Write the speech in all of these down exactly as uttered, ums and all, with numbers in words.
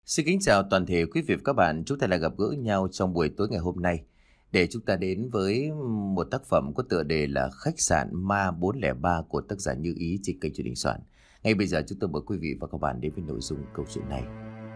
Xin kính chào toàn thể quý vị và các bạn. Chúng ta lại gặp gỡ nhau trong buổi tối ngày hôm nay để chúng ta đến với một tác phẩm có tựa đề là Khách sạn Ma bốn không ba của tác giả Như Ý trên kênh Truyền hình Soạn. Ngay bây giờ chúng tôi mời quý vị và các bạn đến với nội dung câu chuyện này.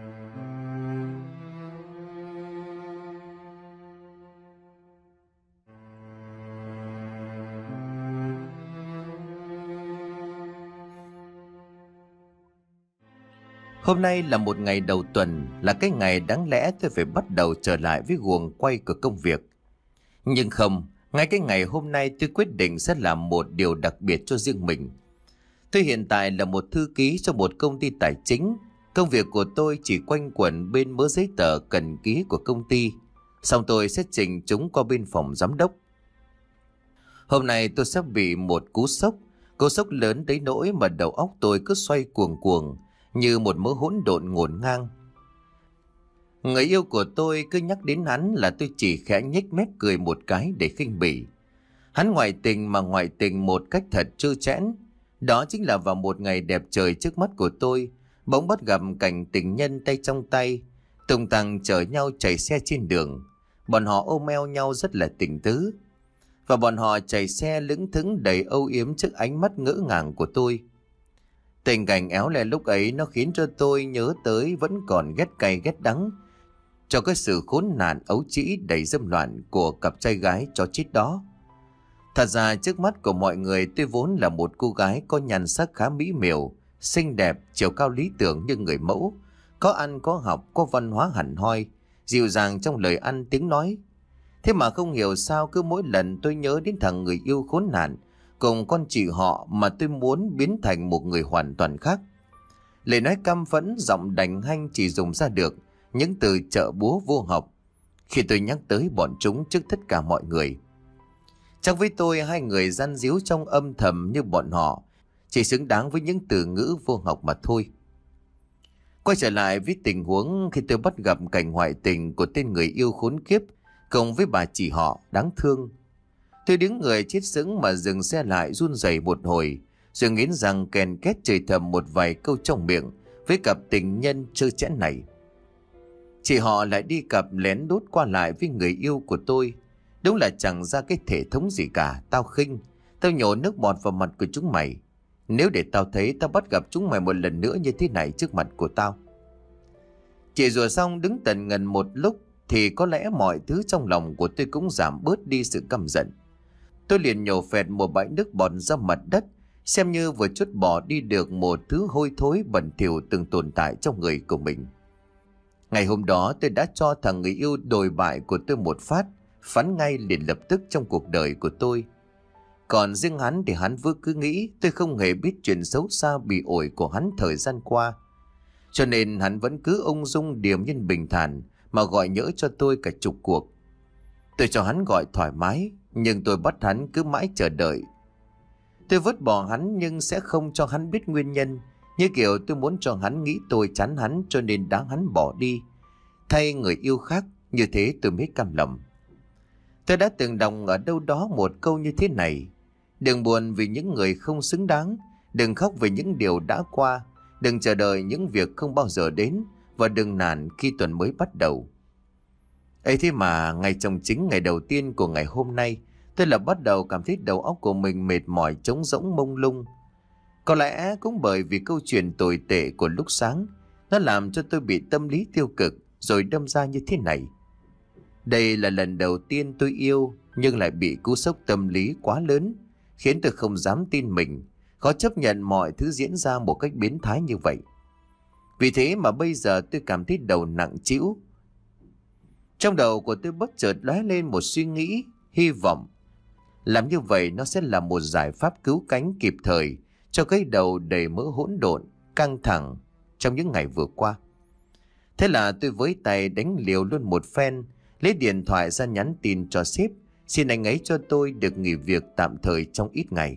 Hôm nay là một ngày đầu tuần, là cái ngày đáng lẽ tôi phải bắt đầu trở lại với guồng quay của công việc. Nhưng không, ngay cái ngày hôm nay tôi quyết định sẽ làm một điều đặc biệt cho riêng mình. Tôi hiện tại là một thư ký cho một công ty tài chính. Công việc của tôi chỉ quanh quẩn bên mớ giấy tờ cần ký của công ty. Xong tôi sẽ trình chúng qua bên phòng giám đốc. Hôm nay tôi sắp bị một cú sốc. Cú sốc lớn tới nỗi mà đầu óc tôi cứ xoay cuồng cuồng như một mớ hỗn độn ngổn ngang. Người yêu của tôi cứ nhắc đến hắn là tôi chỉ khẽ nhếch mép cười một cái để khinh bỉ. Hắn ngoại tình mà ngoại tình một cách thật trơ trẽn. Đó chính là vào một ngày đẹp trời trước mắt của tôi, bỗng bắt gặp cảnh tình nhân tay trong tay, tung tăng chở nhau chạy xe trên đường. Bọn họ ôm eo nhau rất là tình tứ. Và bọn họ chạy xe lững thững đầy âu yếm trước ánh mắt ngỡ ngàng của tôi. Tình cảnh éo le lúc ấy nó khiến cho tôi nhớ tới vẫn còn ghét cay ghét đắng cho cái sự khốn nạn ấu trĩ đầy dâm loạn của cặp trai gái chó chít đó. Thật ra trước mắt của mọi người tôi vốn là một cô gái có nhan sắc khá mỹ miều, xinh đẹp, chiều cao lý tưởng như người mẫu, có ăn có học, có văn hóa hẳn hoi, dịu dàng trong lời ăn tiếng nói. Thế mà không hiểu sao cứ mỗi lần tôi nhớ đến thằng người yêu khốn nạn cùng con chị họ mà tôi muốn biến thành một người hoàn toàn khác. Lời nói căm phẫn, giọng đành hanh chỉ dùng ra được những từ trợ búa vô học khi tôi nhắc tới bọn chúng trước tất cả mọi người. Chắc với tôi hai người gian díu trong âm thầm như bọn họ chỉ xứng đáng với những từ ngữ vô học mà thôi. Quay trở lại với tình huống khi tôi bắt gặp cảnh ngoại tình của tên người yêu khốn kiếp cùng với bà chị họ đáng thương. Tôi đứng người chết sững mà dừng xe lại run rẩy một hồi, rồi nghiến răng ken két chửi thầm một vài câu trong miệng với cặp tình nhân trơ trẽn này. Chị họ lại đi cặp lén đút qua lại với người yêu của tôi. Đúng là chẳng ra cái thể thống gì cả. Tao khinh, tao nhổ nước bọt vào mặt của chúng mày. Nếu để tao thấy tao bắt gặp chúng mày một lần nữa như thế này trước mặt của tao. Chị rùa xong đứng tần ngần một lúc thì có lẽ mọi thứ trong lòng của tôi cũng giảm bớt đi sự căm giận. Tôi liền nhổ phẹt một bãi nước bọt ra mặt đất, xem như vừa chút bỏ đi được một thứ hôi thối bẩn thỉu từng tồn tại trong người của mình. Ngày hôm đó tôi đã cho thằng người yêu đồi bại của tôi một phát, phán ngay liền lập tức trong cuộc đời của tôi. Còn riêng hắn thì hắn vừa cứ nghĩ tôi không hề biết chuyện xấu xa bị ổi của hắn thời gian qua. Cho nên hắn vẫn cứ ung dung điềm nhiên bình thản mà gọi nhỡ cho tôi cả chục cuộc. Tôi cho hắn gọi thoải mái, nhưng tôi bắt hắn cứ mãi chờ đợi. Tôi vứt bỏ hắn nhưng sẽ không cho hắn biết nguyên nhân, như kiểu tôi muốn cho hắn nghĩ tôi chán hắn cho nên đáng hắn bỏ đi, thay người yêu khác, như thế tôi mới cam lòng. Tôi đã từng đọc ở đâu đó một câu như thế này: đừng buồn vì những người không xứng đáng, đừng khóc vì những điều đã qua, đừng chờ đợi những việc không bao giờ đến, và đừng nản khi tuần mới bắt đầu. Ấy thế mà ngày trong chính ngày đầu tiên của ngày hôm nay, tôi là bắt đầu cảm thấy đầu óc của mình mệt mỏi, trống rỗng, mông lung. Có lẽ cũng bởi vì câu chuyện tồi tệ của lúc sáng, nó làm cho tôi bị tâm lý tiêu cực rồi đâm ra như thế này. Đây là lần đầu tiên tôi yêu nhưng lại bị cú sốc tâm lý quá lớn, khiến tôi không dám tin mình, khó chấp nhận mọi thứ diễn ra một cách biến thái như vậy. Vì thế mà bây giờ tôi cảm thấy đầu nặng trĩu. Trong đầu của tôi bất chợt lóe lên một suy nghĩ, hy vọng. Làm như vậy nó sẽ là một giải pháp cứu cánh kịp thời cho cái đầu đầy mỡ hỗn độn, căng thẳng trong những ngày vừa qua. Thế là tôi với tay đánh liều luôn một phen, lấy điện thoại ra nhắn tin cho sếp, xin anh ấy cho tôi được nghỉ việc tạm thời trong ít ngày.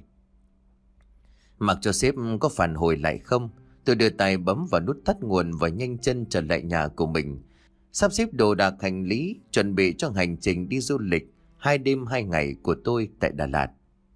Mặc cho sếp có phản hồi lại không, tôi đưa tay bấm vào nút tắt nguồn và nhanh chân trở lại nhà của mình, sắp xếp đồ đạc hành lý, chuẩn bị cho hành trình đi du lịch hai đêm hai ngày của tôi tại Đà Lạt.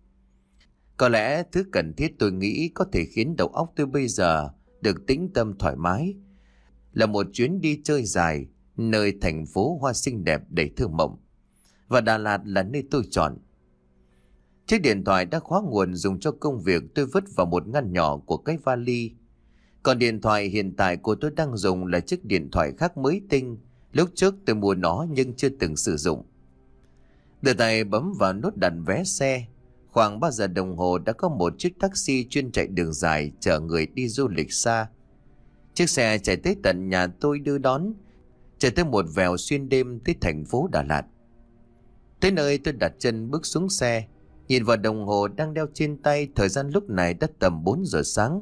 Có lẽ thứ cần thiết tôi nghĩ có thể khiến đầu óc tôi bây giờ được tĩnh tâm thoải mái là một chuyến đi chơi dài, nơi thành phố hoa xinh đẹp đầy thơ mộng. Và Đà Lạt là nơi tôi chọn. Chiếc điện thoại đã khóa nguồn dùng cho công việc tôi vứt vào một ngăn nhỏ của cái vali. Còn điện thoại hiện tại của tôi đang dùng là chiếc điện thoại khác mới tinh. Lúc trước tôi mua nó nhưng chưa từng sử dụng. Đưa tay bấm vào nút đặt vé xe. Khoảng ba giờ đồng hồ đã có một chiếc taxi chuyên chạy đường dài chở người đi du lịch xa. Chiếc xe chạy tới tận nhà tôi đưa đón, chạy tới một vèo xuyên đêm tới thành phố Đà Lạt. Tới nơi tôi đặt chân bước xuống xe, nhìn vào đồng hồ đang đeo trên tay, thời gian lúc này đã tầm bốn giờ sáng.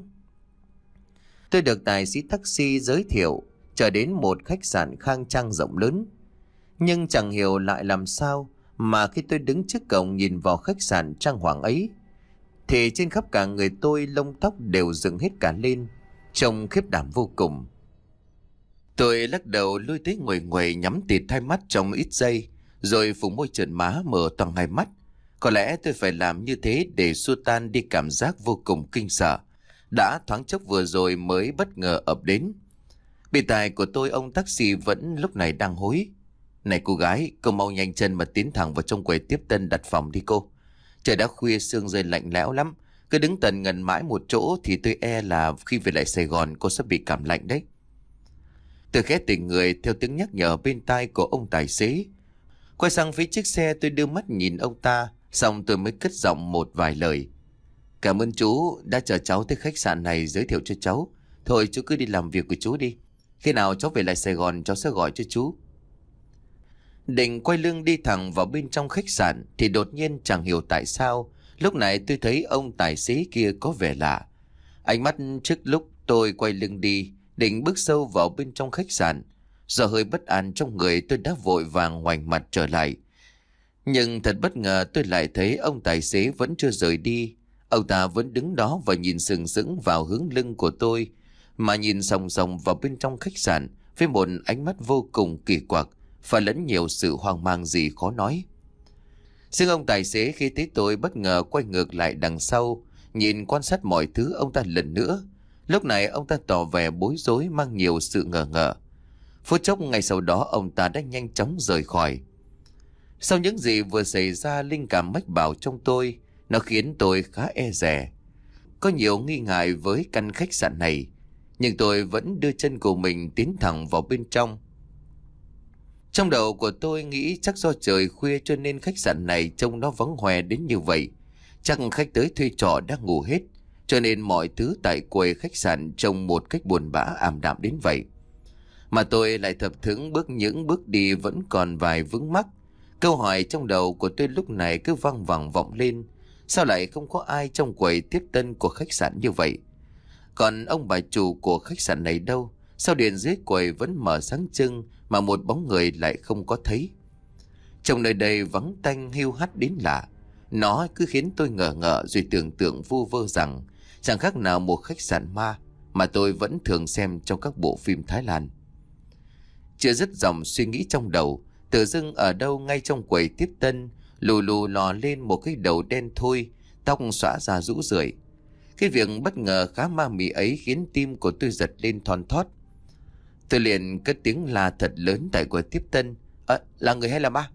Tôi được tài xế taxi giới thiệu trở đến một khách sạn khang trang rộng lớn. Nhưng chẳng hiểu lại làm sao mà khi tôi đứng trước cổng nhìn vào khách sạn trang hoàng ấy, thì trên khắp cả người tôi lông tóc đều dựng hết cả lên, trông khiếp đảm vô cùng. Tôi lắc đầu lui tới nguầy nguầy nhắm tịt hai mắt trong ít giây, rồi phủ môi trợn má mở toang hai mắt. Có lẽ tôi phải làm như thế để xua tan đi cảm giác vô cùng kinh sợ đã thoáng chốc vừa rồi mới bất ngờ ập đến. Bị tài của tôi, ông taxi vẫn lúc này đang hối. Này cô gái, cô mau nhanh chân mà tiến thẳng vào trong quầy tiếp tân đặt phòng đi cô. Trời đã khuya, sương rơi lạnh lẽo lắm. Cứ đứng tần ngần mãi một chỗ thì tôi e là khi về lại Sài Gòn cô sẽ bị cảm lạnh đấy. Tôi khẽ tỉnh người theo tiếng nhắc nhở bên tai của ông tài xế. Quay sang phía chiếc xe, tôi đưa mắt nhìn ông ta, xong tôi mới cất giọng một vài lời. Cảm ơn chú đã chờ cháu tới khách sạn này giới thiệu cho cháu. Thôi chú cứ đi làm việc của chú đi. Khi nào cháu về lại Sài Gòn cháu sẽ gọi cho chú. Định quay lưng đi thẳng vào bên trong khách sạn thì đột nhiên chẳng hiểu tại sao lúc này tôi thấy ông tài xế kia có vẻ lạ. Ánh mắt trước lúc tôi quay lưng đi định bước sâu vào bên trong khách sạn, do hơi bất an trong người tôi đã vội vàng ngoảnh mặt trở lại. Nhưng thật bất ngờ tôi lại thấy ông tài xế vẫn chưa rời đi. Ông ta vẫn đứng đó và nhìn sừng sững vào hướng lưng của tôi, mà nhìn sòng sòng vào bên trong khách sạn với một ánh mắt vô cùng kỳ quặc và lẫn nhiều sự hoang mang gì khó nói. Riêng ông tài xế khi thấy tôi bất ngờ quay ngược lại đằng sau, nhìn quan sát mọi thứ ông ta lần nữa. Lúc này ông ta tỏ vẻ bối rối, mang nhiều sự ngờ ngợ. Phút chốc ngay sau đó ông ta đã nhanh chóng rời khỏi. Sau những gì vừa xảy ra, linh cảm mách bảo trong tôi, nó khiến tôi khá e dè. Có nhiều nghi ngại với căn khách sạn này, nhưng tôi vẫn đưa chân của mình tiến thẳng vào bên trong. Trong đầu của tôi nghĩ chắc do trời khuya cho nên khách sạn này trông nó vắng hoe đến như vậy. Chắc khách tới thuê trọ đã ngủ hết, cho nên mọi thứ tại quầy khách sạn trông một cách buồn bã ảm đạm đến vậy. Mà tôi lại thập thững bước những bước đi vẫn còn vài vướng mắc. Câu hỏi trong đầu của tôi lúc này cứ văng vẳng vọng lên. Sao lại không có ai trong quầy tiếp tân của khách sạn như vậy? Còn ông bà chủ của khách sạn này đâu? Sao điện dưới quầy vẫn mở sáng trưng mà một bóng người lại không có thấy? Trong nơi đây vắng tanh hiu hắt đến lạ. Nó cứ khiến tôi ngờ ngợ rồi tưởng tượng vu vơ rằng chẳng khác nào một khách sạn ma mà tôi vẫn thường xem trong các bộ phim Thái Lan. Chưa dứt dòng suy nghĩ trong đầu, tự dưng ở đâu ngay trong quầy tiếp tân lù lù lò lên một cái đầu đen thui, tóc xõa ra rũ rượi. Cái việc bất ngờ khá ma mị ấy khiến tim của tôi giật lên thon thót. Tôi liền cất tiếng la thật lớn tại quầy tiếp tân. À, là người hay là ma?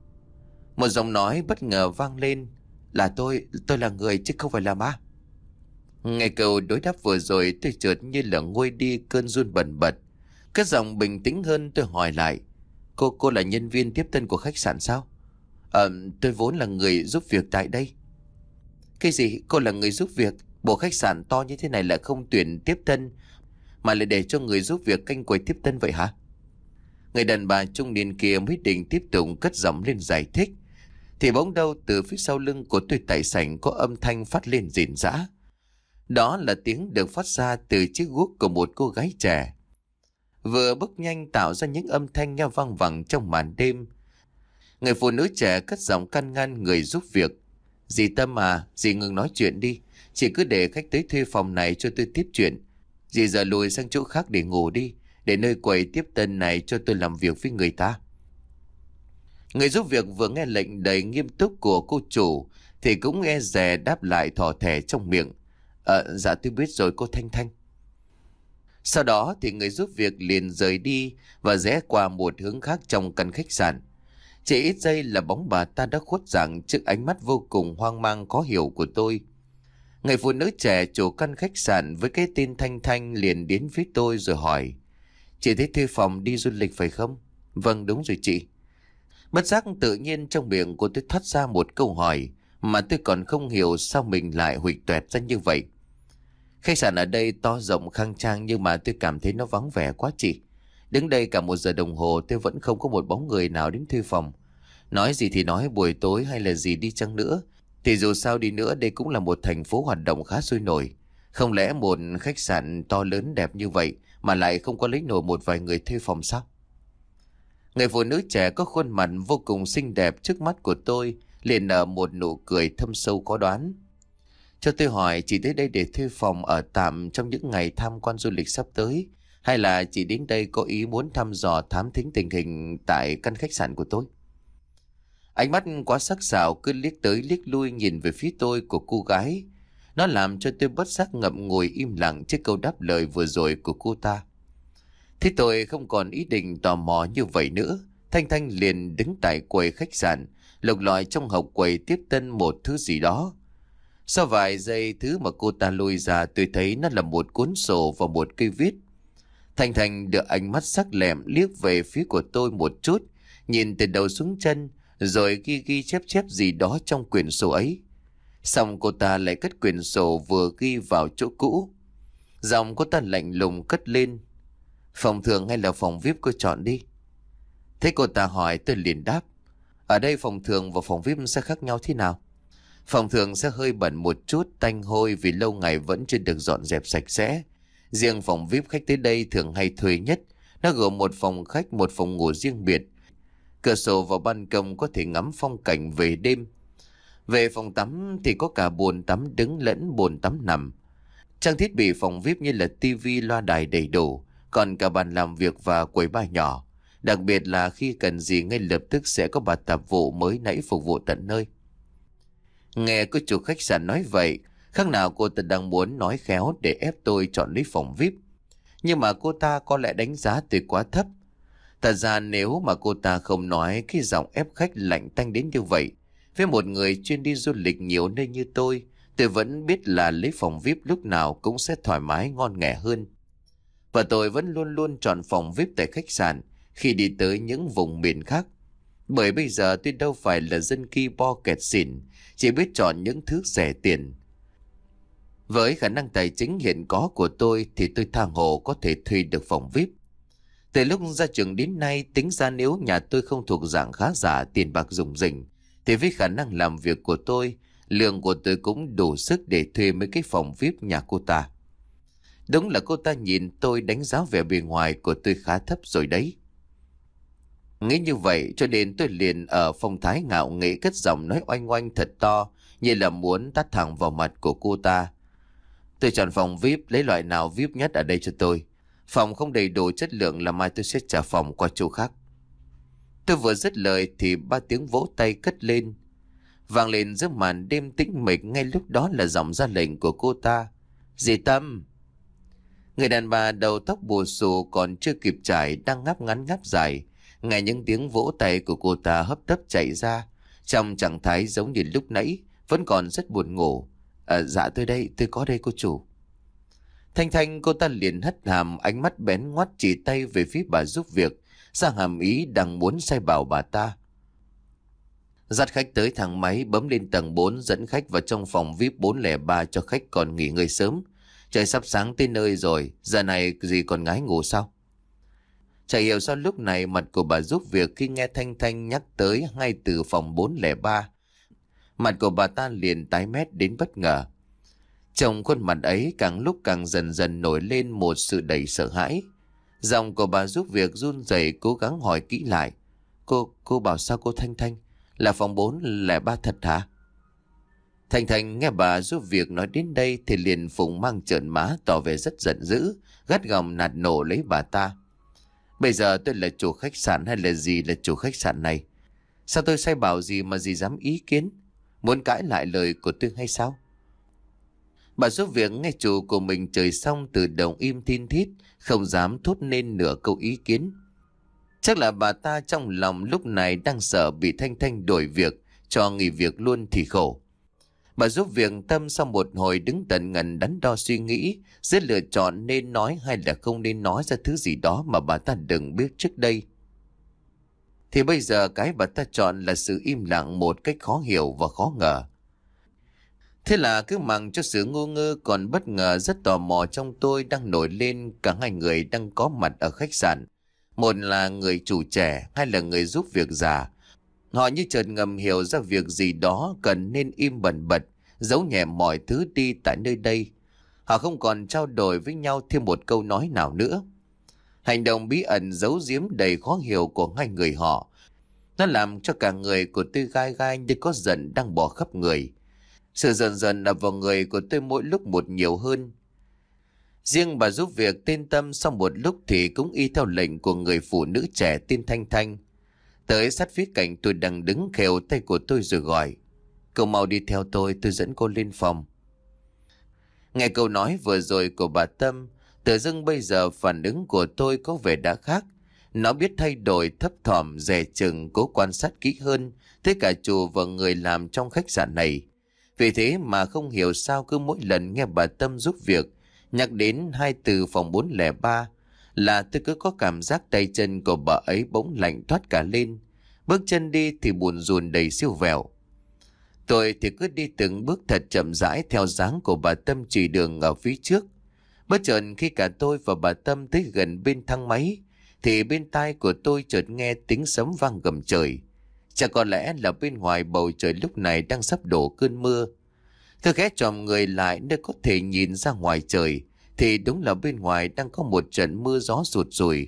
Một giọng nói bất ngờ vang lên. Là tôi, tôi là người chứ không phải là ma. Nghe câu đối đáp vừa rồi, tôi chợt như là nguôi đi cơn run bần bật. Cất giọng bình tĩnh hơn, tôi hỏi lại. Cô, cô là nhân viên tiếp tân của khách sạn sao? Ờ, tôi vốn là người giúp việc tại đây. Cái gì? Cô là người giúp việc? Bộ khách sạn to như thế này lại không tuyển tiếp tân, mà lại để cho người giúp việc canh quầy tiếp tân vậy hả? Người đàn bà trung niên kia mới định tiếp tục cất giọng lên giải thích, thì bỗng đâu từ phía sau lưng của tôi tại sảnh có âm thanh phát lên rền rã. Đó là tiếng được phát ra từ chiếc guốc của một cô gái trẻ, vừa bước nhanh tạo ra những âm thanh nghe vang vẳng trong màn đêm. Người phụ nữ trẻ cất giọng can ngăn người giúp việc. Dì Tâm à, dì ngừng nói chuyện đi. Chị cứ để khách tới thuê phòng này cho tôi tiếp chuyện. Dì giờ lùi sang chỗ khác để ngủ đi, để nơi quầy tiếp tân này cho tôi làm việc với người ta. Người giúp việc vừa nghe lệnh đầy nghiêm túc của cô chủ thì cũng e dè đáp lại thỏ thẻ trong miệng. Ờ, dạ tôi biết rồi cô Thanh Thanh. Sau đó thì người giúp việc liền rời đi và rẽ qua một hướng khác trong căn khách sạn. Chỉ ít giây là bóng bà ta đã khuất dạng trước ánh mắt vô cùng hoang mang khó hiểu của tôi. Người phụ nữ trẻ chủ căn khách sạn với cái tên Thanh Thanh liền đến phía tôi rồi hỏi: "Chị thấy thuê phòng đi du lịch phải không?" "Vâng, đúng rồi chị." Bất giác tự nhiên trong miệng của tôi thoát ra một câu hỏi mà tôi còn không hiểu sao mình lại huỵch toẹt ra như vậy. Khách sạn ở đây to rộng khang trang nhưng mà tôi cảm thấy nó vắng vẻ quá chị. Đứng đây cả một giờ đồng hồ tôi vẫn không có một bóng người nào đến thuê phòng. Nói gì thì nói, buổi tối hay là gì đi chăng nữa thì dù sao đi nữa đây cũng là một thành phố hoạt động khá sôi nổi. Không lẽ một khách sạn to lớn đẹp như vậy mà lại không có lấy nổi một vài người thuê phòng sao? Người phụ nữ trẻ có khuôn mặt vô cùng xinh đẹp trước mắt của tôi liền nở một nụ cười thâm sâu khó đoán. Cho tôi hỏi, chị tới đây để thuê phòng ở tạm trong những ngày tham quan du lịch sắp tới, hay là chị đến đây có ý muốn thăm dò thám thính tình hình tại căn khách sạn của tôi? Ánh mắt quá sắc sảo cứ liếc tới liếc lui nhìn về phía tôi của cô gái. Nó làm cho tôi bất giác ngậm ngùi im lặng trước câu đáp lời vừa rồi của cô ta. Thế tôi không còn ý định tò mò như vậy nữa. Thanh Thanh liền đứng tại quầy khách sạn, lục lọi trong hộc quầy tiếp tân một thứ gì đó. Sau vài giây, thứ mà cô ta lôi ra tôi thấy nó là một cuốn sổ và một cây viết. Thanh Thanh đưa ánh mắt sắc lẹm liếc về phía của tôi một chút, nhìn từ đầu xuống chân, rồi ghi ghi chép chép gì đó trong quyển sổ ấy. Xong cô ta lại cất quyển sổ vừa ghi vào chỗ cũ. Giọng cô ta lạnh lùng cất lên: "Phòng thường hay là phòng vi ai pi cô chọn đi." Thế cô ta hỏi tôi liền đáp: "Ở đây phòng thường và phòng vi ai pi sẽ khác nhau thế nào?" "Phòng thường sẽ hơi bẩn một chút, tanh hôi vì lâu ngày vẫn chưa được dọn dẹp sạch sẽ. Riêng phòng vi ai pi khách tới đây thường hay thuê nhất. Nó gồm một phòng khách, một phòng ngủ riêng biệt. Cửa sổ và ban công có thể ngắm phong cảnh về đêm. Về phòng tắm thì có cả bồn tắm đứng lẫn bồn tắm nằm. Trang thiết bị phòng vi ai pi như là tivi, loa đài đầy đủ, còn cả bàn làm việc và quầy bar nhỏ. Đặc biệt là khi cần gì ngay lập tức sẽ có bà tạp vụ mới nãy phục vụ tận nơi." Nghe cô chủ khách sạn nói vậy, khác nào cô ta đang muốn nói khéo để ép tôi chọn lấy phòng vi ai pi. Nhưng mà cô ta có lẽ đánh giá tôi quá thấp. Thật ra nếu mà cô ta không nói cái giọng ép khách lạnh tanh đến như vậy, với một người chuyên đi du lịch nhiều nơi như tôi, tôi vẫn biết là lấy phòng vi ai pi lúc nào cũng sẽ thoải mái ngon nghẻ hơn. Và tôi vẫn luôn luôn chọn phòng vi ai pi tại khách sạn khi đi tới những vùng miền khác. Bởi bây giờ tôi đâu phải là dân ki bo kẹt xỉn, chỉ biết chọn những thứ rẻ tiền. Với khả năng tài chính hiện có của tôi thì tôi tha hồ có thể thuê được phòng vi ai pi. Từ lúc ra trường đến nay, tính ra nếu nhà tôi không thuộc dạng khá giả tiền bạc rủng rỉnh, thì với khả năng làm việc của tôi, lương của tôi cũng đủ sức để thuê mấy cái phòng vi ai pi nhà cô ta. Đúng là cô ta nhìn tôi đánh giá vẻ bề ngoài của tôi khá thấp rồi đấy. Nghĩ như vậy cho nên tôi liền ở phong thái ngạo nghễ cất giọng nói oanh oanh thật to, như là muốn tát thẳng vào mặt của cô ta: "Tôi chọn phòng vi ai pi, lấy loại nào vi ai pi nhất ở đây cho tôi. Phòng không đầy đủ chất lượng là mai tôi sẽ trả phòng qua chỗ khác." Tôi vừa dứt lời thì ba tiếng vỗ tay cất lên, vang lên giữa màn đêm tĩnh mịch. Ngay lúc đó là giọng ra lệnh của cô ta: "Dì Tâm." Người đàn bà đầu tóc bù xù còn chưa kịp trải đang ngáp ngắn ngáp dài, nghe những tiếng vỗ tay của cô ta hấp tấp chạy ra, trong trạng thái giống như lúc nãy, vẫn còn rất buồn ngủ. À, "Dạ tôi đây, tôi có đây cô chủ." Thanh Thanh cô ta liền hất hàm, ánh mắt bén ngoắt chỉ tay về phía bà giúp việc, ra hàm ý đang muốn sai bảo bà ta. Dắt khách tới thang máy, bấm lên tầng bốn dẫn khách vào trong phòng vi ai pi bốn không ba cho khách còn nghỉ ngơi sớm. Trời sắp sáng tới nơi rồi, giờ này gì còn ngái ngủ sao? Chả hiểu sao lúc này mặt của bà giúp việc khi nghe Thanh Thanh nhắc tới ngay từ phòng bốn không ba. Mặt của bà ta liền tái mét đến bất ngờ. Trong khuôn mặt ấy càng lúc càng dần dần nổi lên một sự đầy sợ hãi. Giọng của bà giúp việc run rẩy cố gắng hỏi kỹ lại: Cô, cô bảo sao cô Thanh Thanh? Là phòng bốn không ba thật hả?" Thanh Thanh nghe bà giúp việc nói đến đây thì liền phụng mang trợn má tỏ vẻ rất giận dữ, gắt gỏng nạt nổ lấy bà ta: "Bây giờ tôi là chủ khách sạn hay là gì là chủ khách sạn này? Sao tôi sai bảo gì mà gì dám ý kiến? Muốn cãi lại lời của tôi hay sao?" Bà giúp việc nghe chủ của mình chửi xong tự động im thin thít, không dám thốt nên nửa câu ý kiến. Chắc là bà ta trong lòng lúc này đang sợ bị Thanh Thanh đổi việc, cho nghỉ việc luôn thì khổ. Bà giúp việc tâm sau một hồi đứng tận ngần đắn đo suy nghĩ, giữa lựa chọn nên nói hay là không nên nói ra thứ gì đó mà bà ta đừng biết trước đây. Thì bây giờ cái bà ta chọn là sự im lặng một cách khó hiểu và khó ngờ. Thế là cứ mặc cho sự ngu ngơ còn bất ngờ rất tò mò trong tôi đang nổi lên cả hai người đang có mặt ở khách sạn. Một là người chủ trẻ, hai là người giúp việc già. Họ như chợt ngầm hiểu ra việc gì đó cần nên im bần bật, giấu nhẹ mọi thứ đi tại nơi đây. Họ không còn trao đổi với nhau thêm một câu nói nào nữa. Hành động bí ẩn giấu giếm đầy khó hiểu của hai người họ, nó làm cho cả người của tôi gai gai như có giận đang bò khắp người. Sự dần dần ập vào người của tôi mỗi lúc một nhiều hơn. Riêng bà giúp việc tên Tâm sau một lúc thì cũng y theo lệnh của người phụ nữ trẻ tên Thanh Thanh. Tới sát phía cạnh tôi đang đứng khều tay của tôi rồi gọi: "Cậu mau đi theo tôi, tôi dẫn cô lên phòng." Nghe câu nói vừa rồi của bà Tâm, tự dưng bây giờ phản ứng của tôi có vẻ đã khác. Nó biết thay đổi, thấp thỏm, dè chừng, cố quan sát kỹ hơn tất cả chủ và người làm trong khách sạn này. Vì thế mà không hiểu sao cứ mỗi lần nghe bà Tâm giúp việc nhắc đến hai từ phòng bốn không ba là tôi cứ có cảm giác tay chân của bà ấy bỗng lạnh toát cả lên. Bước chân đi thì buồn rùn đầy siêu vẹo. Tôi thì cứ đi từng bước thật chậm rãi theo dáng của bà Tâm chỉ đường ở phía trước. Bất chợt khi cả tôi và bà Tâm tới gần bên thang máy thì bên tai của tôi chợt nghe tiếng sấm vang gầm trời. Chắc có lẽ là bên ngoài bầu trời lúc này đang sắp đổ cơn mưa. Tôi khẽ chòm người lại nơi có thể nhìn ra ngoài trời thì đúng là bên ngoài đang có một trận mưa gió rụt rùi.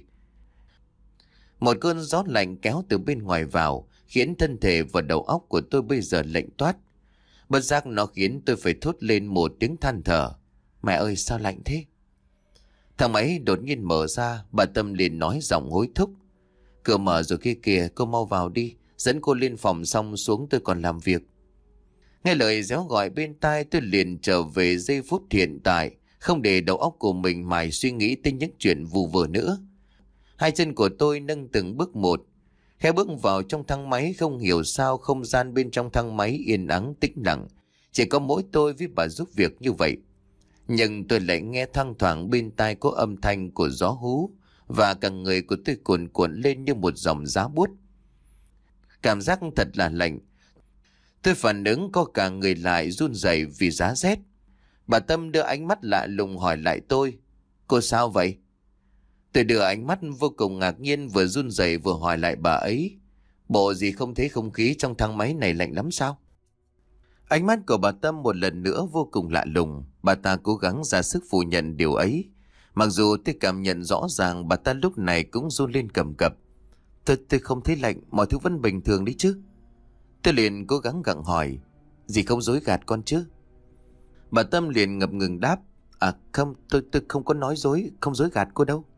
Một cơn gió lạnh kéo từ bên ngoài vào khiến thân thể và đầu óc của tôi bây giờ lạnh toát. Bất giác nó khiến tôi phải thốt lên một tiếng than thở: "Mẹ ơi, sao lạnh thế?" Thang máy đột nhiên mở ra, bà Tâm liền nói giọng hối thúc: "Cửa mở rồi kia kìa, cô mau vào đi, dẫn cô lên phòng xong xuống tôi còn làm việc." Nghe lời réo gọi bên tai, tôi liền trở về giây phút hiện tại, không để đầu óc của mình mải suy nghĩ tới những chuyện vù vơ nữa. Hai chân của tôi nâng từng bước một, khẽ bước vào trong thang máy. Không hiểu sao không gian bên trong thang máy yên ắng tĩnh lặng, chỉ có mỗi tôi với bà giúp việc như vậy. Nhưng tôi lại nghe thoang thoảng bên tai có âm thanh của gió hú, và cả người của tôi cuồn cuộn lên như một dòng giá buốt. Cảm giác thật là lạnh. Tôi phản ứng co cả người lại run rẩy vì giá rét. Bà Tâm đưa ánh mắt lạ lùng hỏi lại tôi: "Cô sao vậy?" Tôi đưa ánh mắt vô cùng ngạc nhiên, vừa run rẩy vừa hỏi lại bà ấy: "Bộ gì không thấy không khí trong thang máy này lạnh lắm sao?" Ánh mắt của bà Tâm một lần nữa vô cùng lạ lùng. Bà ta cố gắng ra sức phủ nhận điều ấy, mặc dù tôi cảm nhận rõ ràng bà ta lúc này cũng run lên cầm cập. Tôi, tôi không thấy lạnh, mọi thứ vẫn bình thường đấy chứ." Tôi liền cố gắng gặng hỏi: "Dì không dối gạt con chứ?" Bà Tâm liền ngập ngừng đáp: "À không, tôi tôi không có nói dối, không dối gạt cô đâu."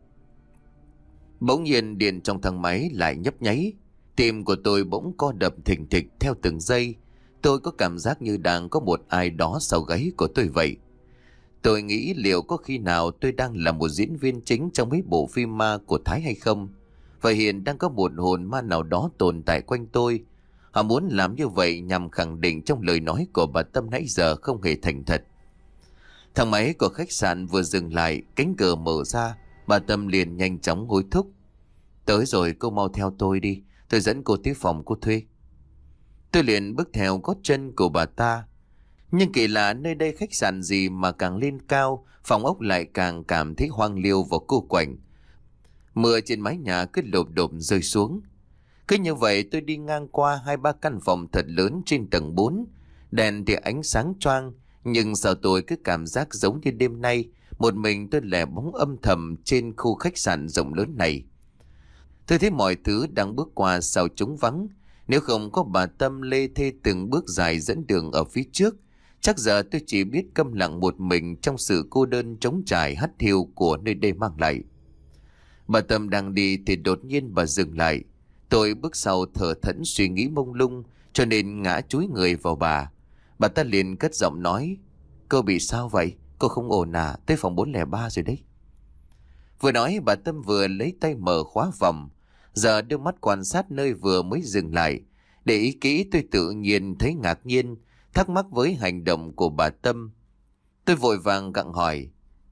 Bỗng nhiên điện trong thang máy lại nhấp nháy. Tim của tôi bỗng co đập thình thịch theo từng giây. Tôi có cảm giác như đang có một ai đó sau gáy của tôi vậy. Tôi nghĩ liệu có khi nào tôi đang là một diễn viên chính trong mấy bộ phim ma của Thái hay không? Và hiện đang có một hồn ma nào đó tồn tại quanh tôi. Họ muốn làm như vậy nhằm khẳng định trong lời nói của bà Tâm nãy giờ không hề thành thật. Thang máy của khách sạn vừa dừng lại, cánh cửa mở ra, bà Tâm liền nhanh chóng hối thúc: "Tới rồi, cô mau theo tôi đi, tôi dẫn cô tới phòng cô thuê." Tôi liền bước theo gót chân của bà ta. Nhưng kỳ lạ, nơi đây khách sạn gì mà càng lên cao, phòng ốc lại càng cảm thấy hoang liêu và cô quạnh. Mưa trên mái nhà cứ lộp độp rơi xuống. Cứ như vậy tôi đi ngang qua hai ba căn phòng thật lớn trên tầng bốn. Đèn thì ánh sáng choang, nhưng sao tôi cứ cảm giác giống như đêm nay một mình tôi lẻ bóng âm thầm trên khu khách sạn rộng lớn này. Tôi thấy mọi thứ đang bước qua sao trống vắng. Nếu không có bà Tâm lê thê từng bước dài dẫn đường ở phía trước, chắc giờ tôi chỉ biết câm lặng một mình trong sự cô đơn trống trải hắt hiu của nơi đây mang lại. Bà Tâm đang đi thì đột nhiên bà dừng lại. Tôi bước sau thở thẫn suy nghĩ mông lung, cho nên ngã chúi người vào bà. Bà ta liền cất giọng nói: Cô bị sao vậy? Cô không ổn à? Tới phòng bốn không ba rồi đấy. Vừa nói bà Tâm vừa lấy tay mở khóa phòng. Giờ đưa mắt quan sát nơi vừa mới dừng lại. Để ý kỹ tôi tự nhiên thấy ngạc nhiên, thắc mắc với hành động của bà Tâm. Tôi vội vàng gặng hỏi.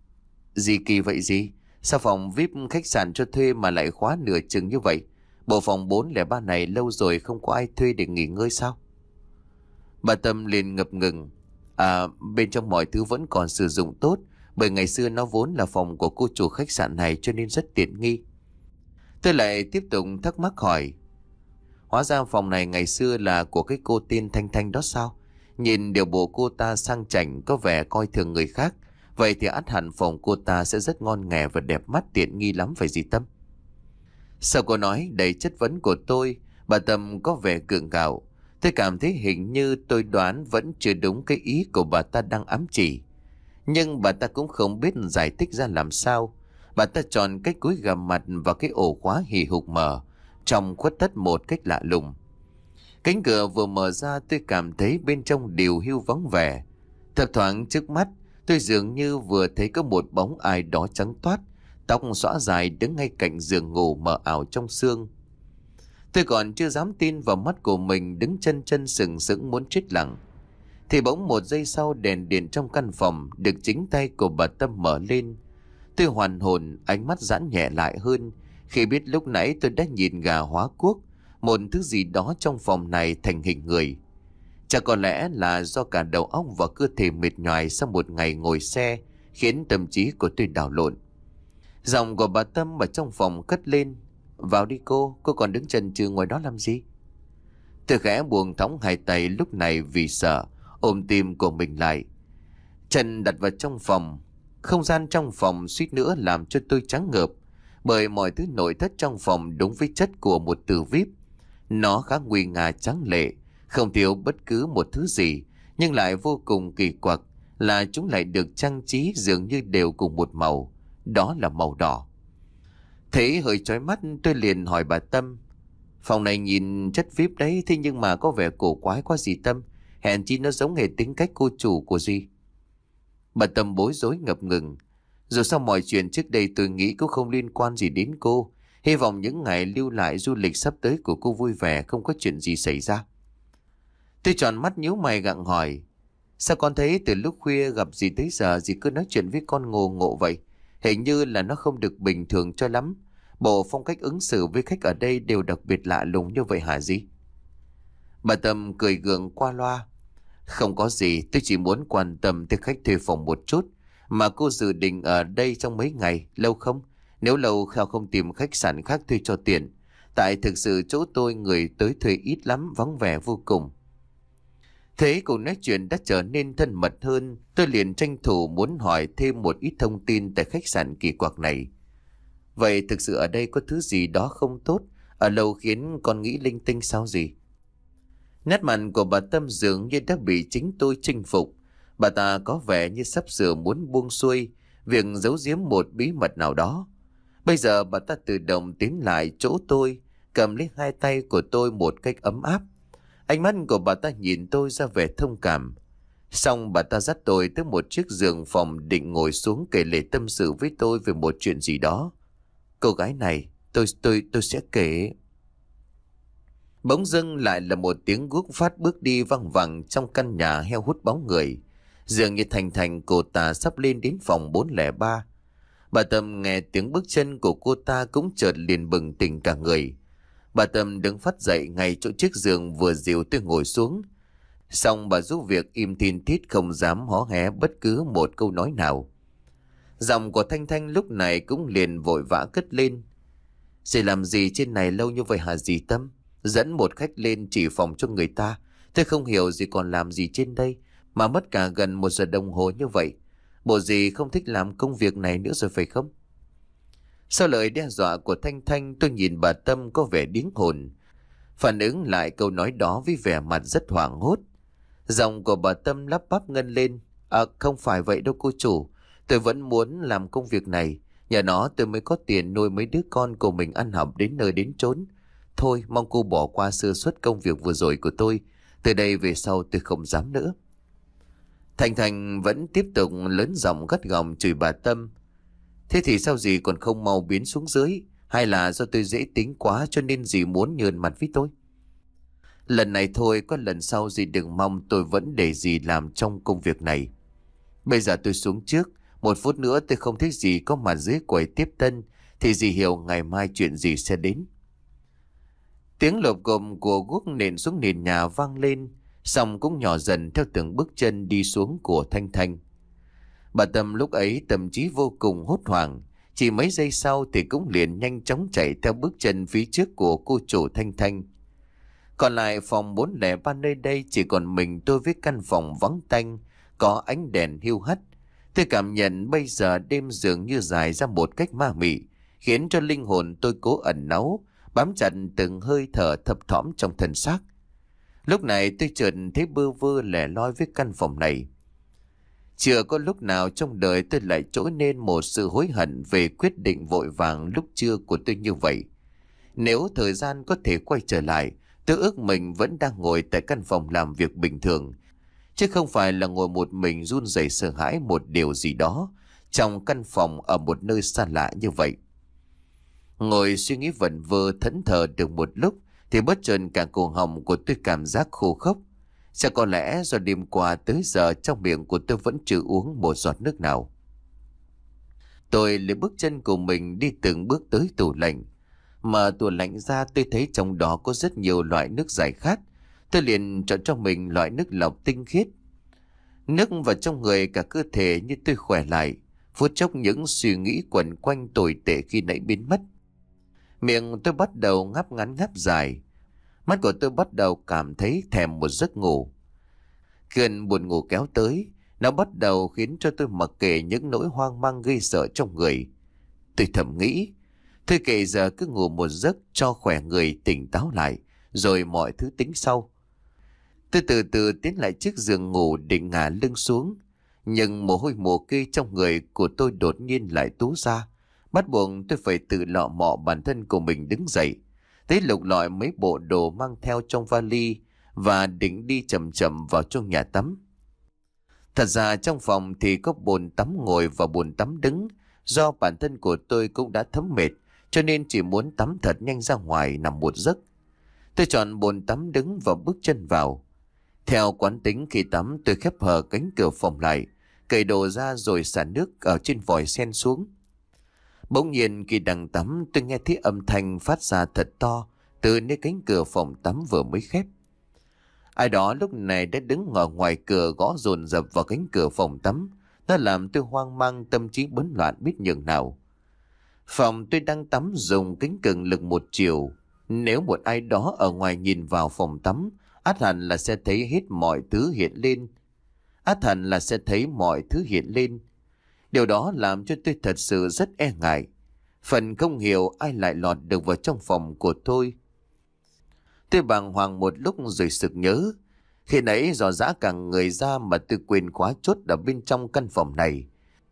Gì kỳ vậy gì? Sao phòng vi ai pi khách sạn cho thuê mà lại khóa nửa chừng như vậy? Bộ phòng bốn không ba này lâu rồi không có ai thuê để nghỉ ngơi sao? Bà Tâm liền ngập ngừng. À, bên trong mọi thứ vẫn còn sử dụng tốt, bởi ngày xưa nó vốn là phòng của cô chủ khách sạn này cho nên rất tiện nghi. Tôi lại tiếp tục thắc mắc hỏi. Hóa ra phòng này ngày xưa là của cái cô tên Thanh Thanh đó sao? Nhìn điều bộ cô ta sang chảnh, có vẻ coi thường người khác. Vậy thì ắt hẳn phòng cô ta sẽ rất ngon nghè và đẹp mắt, tiện nghi lắm phải gì Tâm? Sau câu nói đầy chất vấn của tôi, bà Tâm có vẻ gượng gạo. Tôi cảm thấy hình như tôi đoán vẫn chưa đúng cái ý của bà ta đang ám chỉ. Nhưng bà ta cũng không biết giải thích ra làm sao. Bà ta chọn cách cúi gằm mặt vào cái ổ khóa hì hục mở, trong khuất thất một cách lạ lùng. Cánh cửa vừa mở ra, tôi cảm thấy bên trong điều hưu vắng vẻ. Thập thoáng trước mắt, tôi dường như vừa thấy có một bóng ai đó trắng toát, tóc xõa dài đứng ngay cạnh giường ngủ mờ ảo trong sương. Tôi còn chưa dám tin vào mắt của mình, đứng chân chân sừng sững muốn chết lặng. Thì bỗng một giây sau, đèn điện trong căn phòng được chính tay của bà Tâm mở lên. Tôi hoàn hồn, ánh mắt giãn nhẹ lại hơn khi biết lúc nãy tôi đã nhìn gà hóa cuốc, một thứ gì đó trong phòng này thành hình người. Chắc có lẽ là do cả đầu óc và cơ thể mệt nhoài sau một ngày ngồi xe khiến tâm trí của tôi đảo lộn. Giọng của bà Tâm ở trong phòng cất lên. Vào đi cô, cô còn đứng chần chừ ngoài đó làm gì? Tôi khẽ buông thõng hai tay lúc này vì sợ, ôm tim của mình lại. Chân đặt vào trong phòng. Không gian trong phòng suýt nữa làm cho tôi trắng ngợp, bởi mọi thứ nội thất trong phòng đúng với chất của một tử vi ai pi. Nó khá nguy nga tráng lệ, không thiếu bất cứ một thứ gì, nhưng lại vô cùng kỳ quặc là chúng lại được trang trí dường như đều cùng một màu, đó là màu đỏ. Thấy hơi chói mắt, tôi liền hỏi bà Tâm. Phòng này nhìn chất vi ai pi đấy, thế nhưng mà có vẻ cổ quái quá gì Tâm? Hèn chi nó giống hệt tính cách cô chủ của Duy. Bà Tâm bối rối ngập ngừng. Dù sao mọi chuyện trước đây tôi nghĩ cũng không liên quan gì đến cô. Hy vọng những ngày lưu lại du lịch sắp tới của cô vui vẻ, không có chuyện gì xảy ra. Tôi tròn mắt nhíu mày gặng hỏi. Sao con thấy từ lúc khuya gặp dì tới giờ dì cứ nói chuyện với con ngồ ngộ vậy? Hình như là nó không được bình thường cho lắm. Bộ phong cách ứng xử với khách ở đây đều đặc biệt lạ lùng như vậy hả dì? Bà Tâm cười gượng qua loa. Không có gì, tôi chỉ muốn quan tâm tới khách thuê phòng một chút. Mà cô dự định ở đây trong mấy ngày, lâu không? Nếu lâu sao không tìm khách sạn khác thuê cho tiền? Tại thực sự chỗ tôi người tới thuê ít lắm, vắng vẻ vô cùng. Thế cuộc nói chuyện đã trở nên thân mật hơn. Tôi liền tranh thủ muốn hỏi thêm một ít thông tin tại khách sạn kỳ quặc này. Vậy thực sự ở đây có thứ gì đó không tốt, ở lâu khiến con nghĩ linh tinh sao gì? Nét mặt của bà Tâm dường như đã bị chính tôi chinh phục. Bà ta có vẻ như sắp sửa muốn buông xuôi việc giấu giếm một bí mật nào đó. Bây giờ bà ta tự động tiến lại chỗ tôi, cầm lấy hai tay của tôi một cách ấm áp. Ánh mắt của bà ta nhìn tôi ra vẻ thông cảm. Xong bà ta dắt tôi tới một chiếc giường phòng, định ngồi xuống kể lể tâm sự với tôi về một chuyện gì đó. Cô gái này, tôi tôi tôi sẽ kể. Bỗng dưng lại là một tiếng guốc phát bước đi văng vẳng trong căn nhà heo hút bóng người. Dường như Thành Thành cô ta sắp lên đến phòng bốn không ba. Bà Tâm nghe tiếng bước chân của cô ta cũng chợt liền bừng tỉnh cả người. Bà Tâm đứng phát dậy ngay chỗ chiếc giường vừa dìu tôi ngồi xuống. Xong bà giúp việc im thin thít, không dám hó hé bất cứ một câu nói nào. Giọng của Thanh Thanh lúc này cũng liền vội vã cất lên. Dì làm gì trên này lâu như vậy hả dì Tâm? Dẫn một khách lên chỉ phòng cho người ta. Tôi không hiểu dì còn làm gì trên đây mà mất cả gần một giờ đồng hồ như vậy. Bộ dì không thích làm công việc này nữa rồi phải không? Sau lời đe dọa của Thanh Thanh, tôi nhìn bà Tâm có vẻ điếng hồn, phản ứng lại câu nói đó với vẻ mặt rất hoảng hốt. Giọng của bà Tâm lắp bắp ngân lên. À, không phải vậy đâu cô chủ. Tôi vẫn muốn làm công việc này. Nhờ nó tôi mới có tiền nuôi mấy đứa con của mình ăn học đến nơi đến chốn. Thôi mong cô bỏ qua sơ suất công việc vừa rồi của tôi. Từ đây về sau tôi không dám nữa. Thành Thành vẫn tiếp tục lớn giọng gắt gỏng chửi bà Tâm. Thế thì sao dì còn không mau biến xuống dưới? Hay là do tôi dễ tính quá cho nên dì muốn nhờn mặt với tôi? Lần này thôi, có lần sau dì đừng mong tôi vẫn để dì làm trong công việc này. Bây giờ tôi xuống trước, một phút nữa tôi không thích dì có mặt dưới quầy tiếp tân, thì dì hiểu ngày mai chuyện gì sẽ đến. Tiếng lộp cộp của guốc nện xuống nền nhà vang lên, xong cũng nhỏ dần theo từng bước chân đi xuống của Thanh Thanh. Bà Tâm lúc ấy tâm trí vô cùng hốt hoảng, chỉ mấy giây sau thì cũng liền nhanh chóng chạy theo bước chân phía trước của cô chủ Thanh Thanh. Còn lại phòng bốn không ba nơi đây chỉ còn mình tôi với căn phòng vắng tanh, có ánh đèn hiu hắt. Tôi cảm nhận bây giờ đêm dường như dài ra một cách ma mị, khiến cho linh hồn tôi cố ẩn náu, bám chặt từng hơi thở thấp thỏm trong thân xác. Lúc này tôi chợt thấy bơ vơ lẻ loi với căn phòng này. Chưa có lúc nào trong đời tôi lại trỗi nên một sự hối hận về quyết định vội vàng lúc trưa của tôi như vậy. Nếu thời gian có thể quay trở lại, tôi ước mình vẫn đang ngồi tại căn phòng làm việc bình thường, chứ không phải là ngồi một mình run rẩy sợ hãi một điều gì đó trong căn phòng ở một nơi xa lạ như vậy. Ngồi suy nghĩ vẩn vơ thẫn thờ được một lúc thì bất chợt cả cổ họng của tôi cảm giác khô khốc. Chắc có lẽ do đêm qua tới giờ trong miệng của tôi vẫn chưa uống một giọt nước nào. Tôi lấy bước chân của mình đi từng bước tới tủ lạnh. Mở tủ lạnh ra tôi thấy trong đó có rất nhiều loại nước giải khát. Tôi liền chọn cho mình loại nước lọc tinh khiết. Nước vào trong người cả cơ thể như tôi khỏe lại. Phút chốc những suy nghĩ quẩn quanh tồi tệ khi nãy biến mất. Miệng tôi bắt đầu ngáp ngắn ngáp dài. Mắt của tôi bắt đầu cảm thấy thèm một giấc ngủ. Cơn buồn ngủ kéo tới, nó bắt đầu khiến cho tôi mặc kệ những nỗi hoang mang gây sợ trong người. Tôi thầm nghĩ, thôi kệ giờ cứ ngủ một giấc cho khỏe người tỉnh táo lại, rồi mọi thứ tính sau. Tôi từ từ tiến lại chiếc giường ngủ định ngả lưng xuống, nhưng mồ hôi mồ kê trong người của tôi đột nhiên lại túa ra, bắt buộc tôi phải tự lọ mọ bản thân của mình đứng dậy. Tới lục lọi mấy bộ đồ mang theo trong vali và định đi chậm chậm vào trong nhà tắm. Thật ra trong phòng thì có bồn tắm ngồi và bồn tắm đứng. Do bản thân của tôi cũng đã thấm mệt cho nên chỉ muốn tắm thật nhanh ra ngoài nằm một giấc. Tôi chọn bồn tắm đứng và bước chân vào. Theo quán tính khi tắm tôi khép hờ cánh cửa phòng lại, cởi đồ ra rồi xả nước ở trên vòi sen xuống. Bỗng nhiên khi đang tắm tôi nghe thấy âm thanh phát ra thật to từ nơi cánh cửa phòng tắm vừa mới khép. Ai đó lúc này đã đứng ở ngoài cửa gõ dồn dập vào cánh cửa phòng tắm. Nó làm tôi hoang mang, tâm trí bấn loạn biết nhường nào. Phòng tôi đang tắm dùng kính cường lực một chiều. Nếu một ai đó ở ngoài nhìn vào phòng tắm, ắt hẳn là sẽ thấy hết mọi thứ hiện lên. Ắt hẳn là sẽ thấy mọi thứ hiện lên. Điều đó làm cho tôi thật sự rất e ngại. Phần không hiểu ai lại lọt được vào trong phòng của tôi. Tôi bàng hoàng một lúc rồi sực nhớ. Khi nãy dò dã cả người ra mà tôi quên khóa chốt ở bên trong căn phòng này.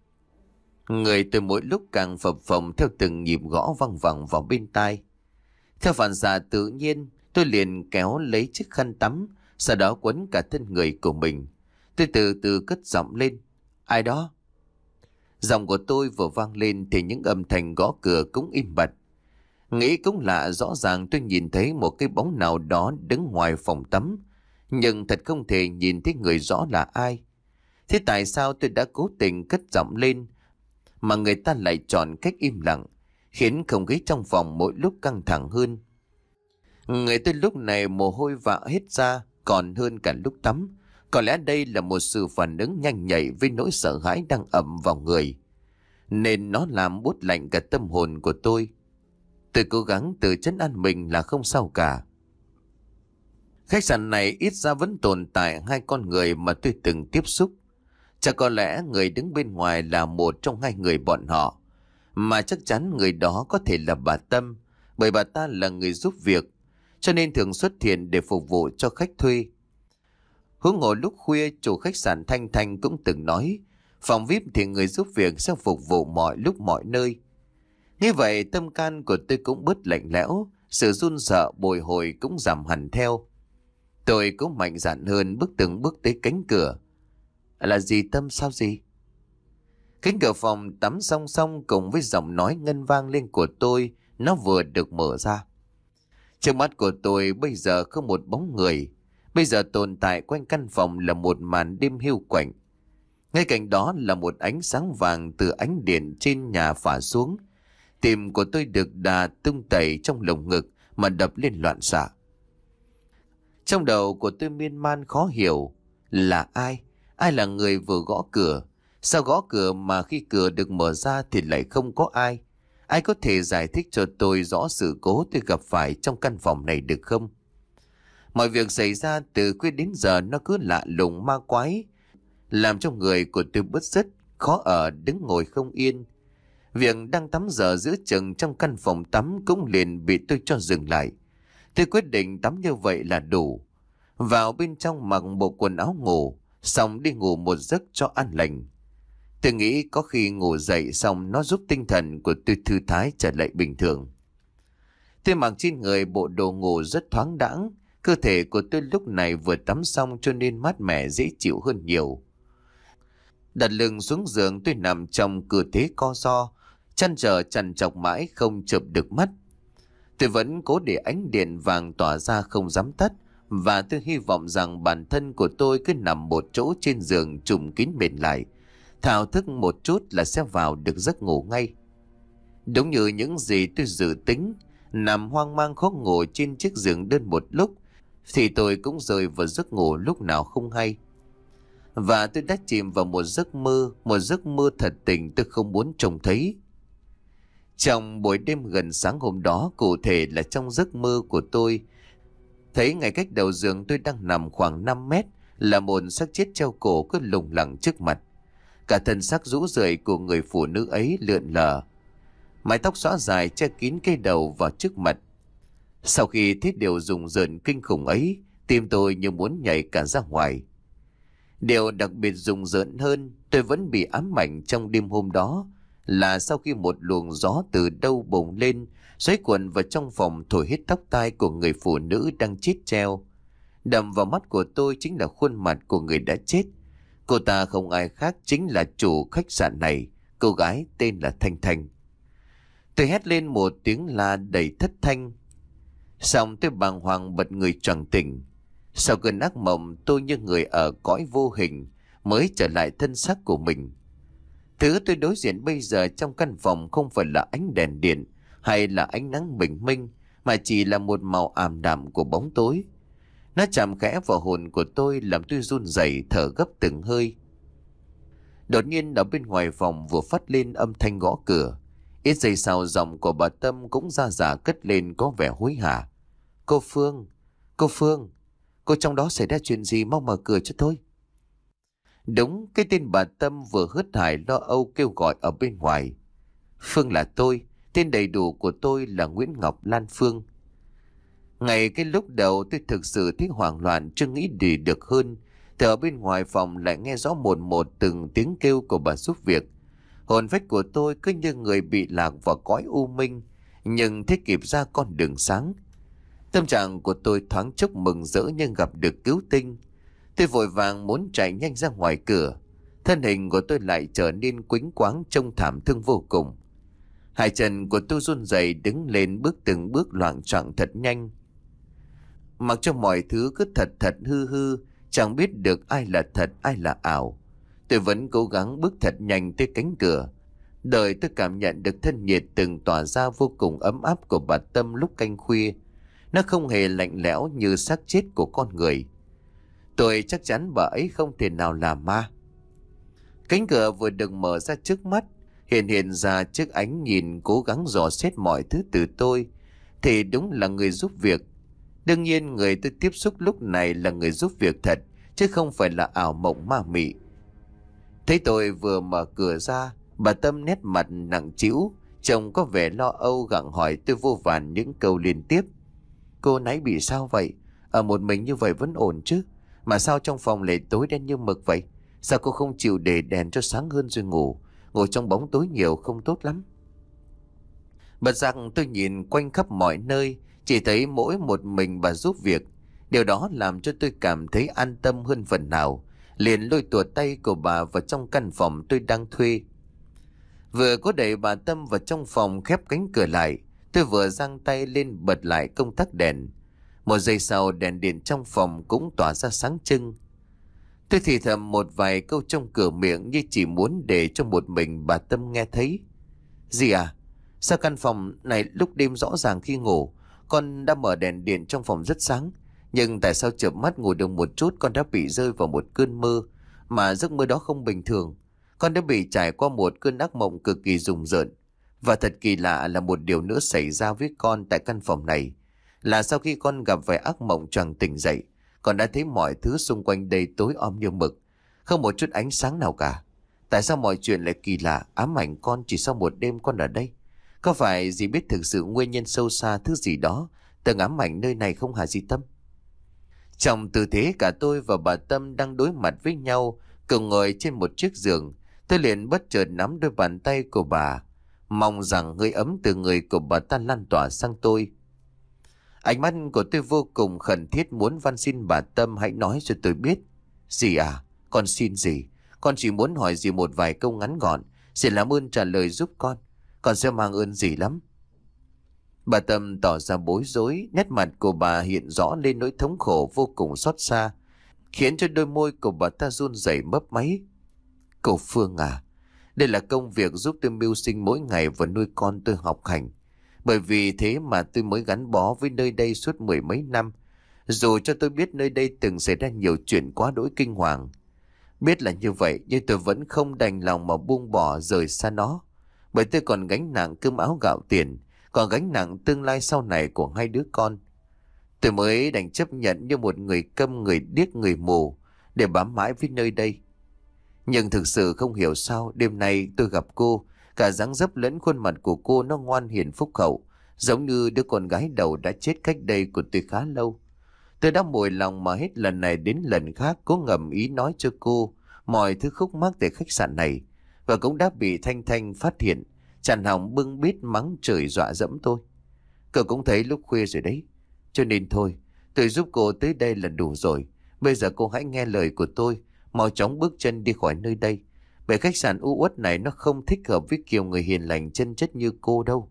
Người tôi mỗi lúc càng phập phồng theo từng nhịp gõ văng vẳng vào bên tai. Theo phản xạ tự nhiên, tôi liền kéo lấy chiếc khăn tắm, sau đó quấn cả thân người của mình. Tôi từ từ cất giọng lên. Ai đó? Giọng của tôi vừa vang lên thì những âm thanh gõ cửa cũng im bặt. Nghĩ cũng lạ, rõ ràng tôi nhìn thấy một cái bóng nào đó đứng ngoài phòng tắm, nhưng thật không thể nhìn thấy người rõ là ai. Thế tại sao tôi đã cố tình cất giọng lên mà người ta lại chọn cách im lặng, khiến không khí trong phòng mỗi lúc căng thẳng hơn. Người tôi lúc này mồ hôi vã hết ra còn hơn cả lúc tắm. Có lẽ đây là một sự phản ứng nhanh nhạy với nỗi sợ hãi đang ập vào người, nên nó làm buốt lạnh cả tâm hồn của tôi. Tôi cố gắng tự trấn an mình là không sao cả. Khách sạn này ít ra vẫn tồn tại hai con người mà tôi từng tiếp xúc. Chắc có lẽ người đứng bên ngoài là một trong hai người bọn họ, mà chắc chắn người đó có thể là bà Tâm, bởi bà ta là người giúp việc, cho nên thường xuất hiện để phục vụ cho khách thuê. Huống hồ lúc khuya, chủ khách sạn Thanh Thanh cũng từng nói, phòng vi ai pi thì người giúp việc sẽ phục vụ mọi lúc mọi nơi. Như vậy tâm can của tôi cũng bớt lạnh lẽo, sự run sợ bồi hồi cũng giảm hẳn theo. Tôi cũng mạnh dạn hơn bước từng bước tới cánh cửa. Là gì Tâm, sao gì? Cánh cửa phòng tắm song song cùng với giọng nói ngân vang lên của tôi, nó vừa được mở ra. Trước mắt của tôi bây giờ không một bóng người. Bây giờ tồn tại quanh căn phòng là một màn đêm hiu quạnh. Ngay cạnh đó là một ánh sáng vàng từ ánh điện trên nhà phả xuống. Tim của tôi được đà tung tẩy trong lồng ngực mà đập lên loạn xạ. Trong đầu của tôi miên man khó hiểu. Là ai? Ai là người vừa gõ cửa? Sao gõ cửa mà khi cửa được mở ra thì lại không có ai? Ai có thể giải thích cho tôi rõ sự cố tôi gặp phải trong căn phòng này được không? Mọi việc xảy ra từ khuya đến giờ nó cứ lạ lùng ma quái, làm cho người của tôi bứt rứt, khó ở đứng ngồi không yên. Việc đang tắm giờ giữa chừng trong căn phòng tắm cũng liền bị tôi cho dừng lại. Tôi quyết định tắm như vậy là đủ. Vào bên trong mặc bộ quần áo ngủ, xong đi ngủ một giấc cho an lành. Tôi nghĩ có khi ngủ dậy xong nó giúp tinh thần của tôi thư thái trở lại bình thường. Tôi mặc trên người bộ đồ ngủ rất thoáng đãng. Cơ thể của tôi lúc này vừa tắm xong cho nên mát mẻ dễ chịu hơn nhiều. Đặt lưng xuống giường, tôi nằm trong tư thế co ro, chăn trở chằn chọc mãi không chợp được mắt. Tôi vẫn cố để ánh điện vàng tỏa ra không dám tắt, và tôi hy vọng rằng bản thân của tôi cứ nằm một chỗ trên giường trùm kín mền lại, thao thức một chút là sẽ vào được giấc ngủ ngay. Đúng như những gì tôi dự tính, nằm hoang mang khó ngủ trên chiếc giường đơn một lúc, thì tôi cũng rơi vào giấc ngủ lúc nào không hay. Và tôi đã chìm vào một giấc mơ, một giấc mơ thật tình tôi không muốn trông thấy. Trong buổi đêm gần sáng hôm đó, cụ thể là trong giấc mơ của tôi, thấy ngay cách đầu giường tôi đang nằm khoảng năm mét là một xác chết treo cổ cứ lủng lẳng trước mặt. Cả thân xác rũ rượi của người phụ nữ ấy lượn lờ, mái tóc xõa dài che kín cái đầu vào trước mặt. Sau khi thấy điều rùng rợn kinh khủng ấy, tim tôi như muốn nhảy cả ra ngoài. Điều đặc biệt rùng rợn hơn, tôi vẫn bị ám ảnh trong đêm hôm đó, là sau khi một luồng gió từ đâu bùng lên, xoáy cuộn vào trong phòng thổi hết tóc tai của người phụ nữ đang chết treo. Đập vào mắt của tôi chính là khuôn mặt của người đã chết. Cô ta không ai khác chính là chủ khách sạn này, cô gái tên là Thanh Thanh. Tôi hét lên một tiếng la đầy thất thanh. Xong tôi bàng hoàng bật người choàng tỉnh. Sau cơn ác mộng, tôi như người ở cõi vô hình mới trở lại thân xác của mình. Thứ tôi đối diện bây giờ trong căn phòng không phải là ánh đèn điện hay là ánh nắng bình minh, mà chỉ là một màu ảm đạm của bóng tối. Nó chạm khẽ vào hồn của tôi làm tôi run rẩy thở gấp từng hơi. Đột nhiên ở bên ngoài phòng vừa phát lên âm thanh gõ cửa. Ít giây sau giọng của bà Tâm cũng ra giả cất lên có vẻ hối hả. Cô Phương, cô Phương, cô trong đó xảy ra chuyện gì, mau mở cửa cho tôi. Đúng, cái tên bà Tâm vừa hớt hải lo âu kêu gọi ở bên ngoài. Phương là tôi, tên đầy đủ của tôi là Nguyễn Ngọc Lan Phương. Ngay cái lúc đầu tôi thực sự thấy hoảng loạn, chưa nghĩ gì được hơn. Từ ở bên ngoài phòng lại nghe rõ một một từng tiếng kêu của bà giúp việc. Hồn phách của tôi cứ như người bị lạc vào cõi u minh, nhưng thấy kịp ra con đường sáng. Tâm trạng của tôi thoáng chốc mừng rỡ nhưng gặp được cứu tinh. Tôi vội vàng muốn chạy nhanh ra ngoài cửa. Thân hình của tôi lại trở nên quĩnh quáng trông thảm thương vô cùng. Hai chân của tôi run rẩy đứng lên bước từng bước loạng choạng thật nhanh. Mặc cho mọi thứ cứ thật thật hư hư, chẳng biết được ai là thật ai là ảo. Tôi vẫn cố gắng bước thật nhanh tới cánh cửa. Đợi tôi cảm nhận được thân nhiệt từng tỏa ra vô cùng ấm áp của bà Tâm lúc canh khuya. Nó không hề lạnh lẽo như xác chết của con người. Tôi chắc chắn bà ấy không thể nào là ma. Cánh cửa vừa được mở ra trước mắt, hiện hiện ra chiếc ánh nhìn cố gắng dò xét mọi thứ từ tôi, thì đúng là người giúp việc. Đương nhiên người tôi tiếp xúc lúc này là người giúp việc thật, chứ không phải là ảo mộng ma mị. Thấy tôi vừa mở cửa ra, bà Tâm nét mặt nặng trĩu, trông có vẻ lo âu gặng hỏi tôi vô vàn những câu liên tiếp. Cô nãy bị sao vậy? Ở một mình như vậy vẫn ổn chứ? Mà sao trong phòng lại tối đen như mực vậy? Sao cô không chịu để đèn cho sáng hơn rồi ngủ? Ngồi trong bóng tối nhiều không tốt lắm. Bật rằng tôi nhìn quanh khắp mọi nơi, chỉ thấy mỗi một mình bà giúp việc. Điều đó làm cho tôi cảm thấy an tâm hơn phần nào, liền lôi tuột tay của bà vào trong căn phòng tôi đang thuê. Vừa có đẩy bà Tâm vào trong phòng khép cánh cửa lại, tôi vừa giang tay lên bật lại công tắc đèn. Một giây sau đèn điện trong phòng cũng tỏa ra sáng trưng. Tôi thì thầm một vài câu trong cửa miệng như chỉ muốn để cho một mình bà Tâm nghe thấy. Dì à, sao căn phòng này lúc đêm rõ ràng khi ngủ con đã mở đèn điện trong phòng rất sáng, nhưng tại sao chợp mắt ngủ được một chút con đã bị rơi vào một cơn mơ, mà giấc mơ đó không bình thường. Con đã bị trải qua một cơn ác mộng cực kỳ rùng rợn. Và thật kỳ lạ là một điều nữa xảy ra với con tại căn phòng này, là sau khi con gặp phải ác mộng choàng tỉnh dậy, con đã thấy mọi thứ xung quanh đây tối om như mực, không một chút ánh sáng nào cả. Tại sao mọi chuyện lại kỳ lạ ám ảnh con chỉ sau một đêm con ở đây? Có phải dì biết thực sự nguyên nhân sâu xa thứ gì đó từng ám ảnh nơi này không hả dì Tâm? Trong tư thế cả tôi và bà Tâm đang đối mặt với nhau, cùng ngồi trên một chiếc giường, tôi liền bất chợt nắm đôi bàn tay của bà, mong rằng hơi ấm từ người của bà ta lan tỏa sang tôi. Ánh mắt của tôi vô cùng khẩn thiết muốn van xin bà Tâm hãy nói cho tôi biết. Dì à, con xin dì, con chỉ muốn hỏi dì một vài câu ngắn gọn, xin làm ơn trả lời giúp con, con sẽ mang ơn dì lắm. Bà Tâm tỏ ra bối rối, nét mặt của bà hiện rõ lên nỗi thống khổ vô cùng xót xa, khiến cho đôi môi của bà ta run rẩy mấp máy. Cô Phương à, đây là công việc giúp tôi mưu sinh mỗi ngày và nuôi con tôi học hành. Bởi vì thế mà tôi mới gắn bó với nơi đây suốt mười mấy năm. Dù cho tôi biết nơi đây từng xảy ra nhiều chuyện quá đỗi kinh hoàng. Biết là như vậy nhưng tôi vẫn không đành lòng mà buông bỏ rời xa nó. Bởi tôi còn gánh nặng cơm áo gạo tiền, còn gánh nặng tương lai sau này của hai đứa con. Tôi mới đành chấp nhận như một người câm, người điếc, người mù để bám mãi với nơi đây. Nhưng thực sự không hiểu sao đêm nay tôi gặp cô, cả dáng dấp lẫn khuôn mặt của cô nó ngoan hiền phúc hậu, giống như đứa con gái đầu đã chết cách đây của tôi khá lâu. Tôi đã mồi lòng mà hết lần này đến lần khác cố ngầm ý nói cho cô mọi thứ khúc mắc tại khách sạn này, và cũng đã bị Thanh Thanh phát hiện, chằn họng bưng bít mắng chửi dọa dẫm tôi. Cậu cũng thấy lúc khuya rồi đấy, cho nên thôi, tôi giúp cô tới đây là đủ rồi. Bây giờ cô hãy nghe lời của tôi, mau chóng bước chân đi khỏi nơi đây. Bởi khách sạn u uất này nó không thích hợp với kiểu người hiền lành chân chất như cô đâu.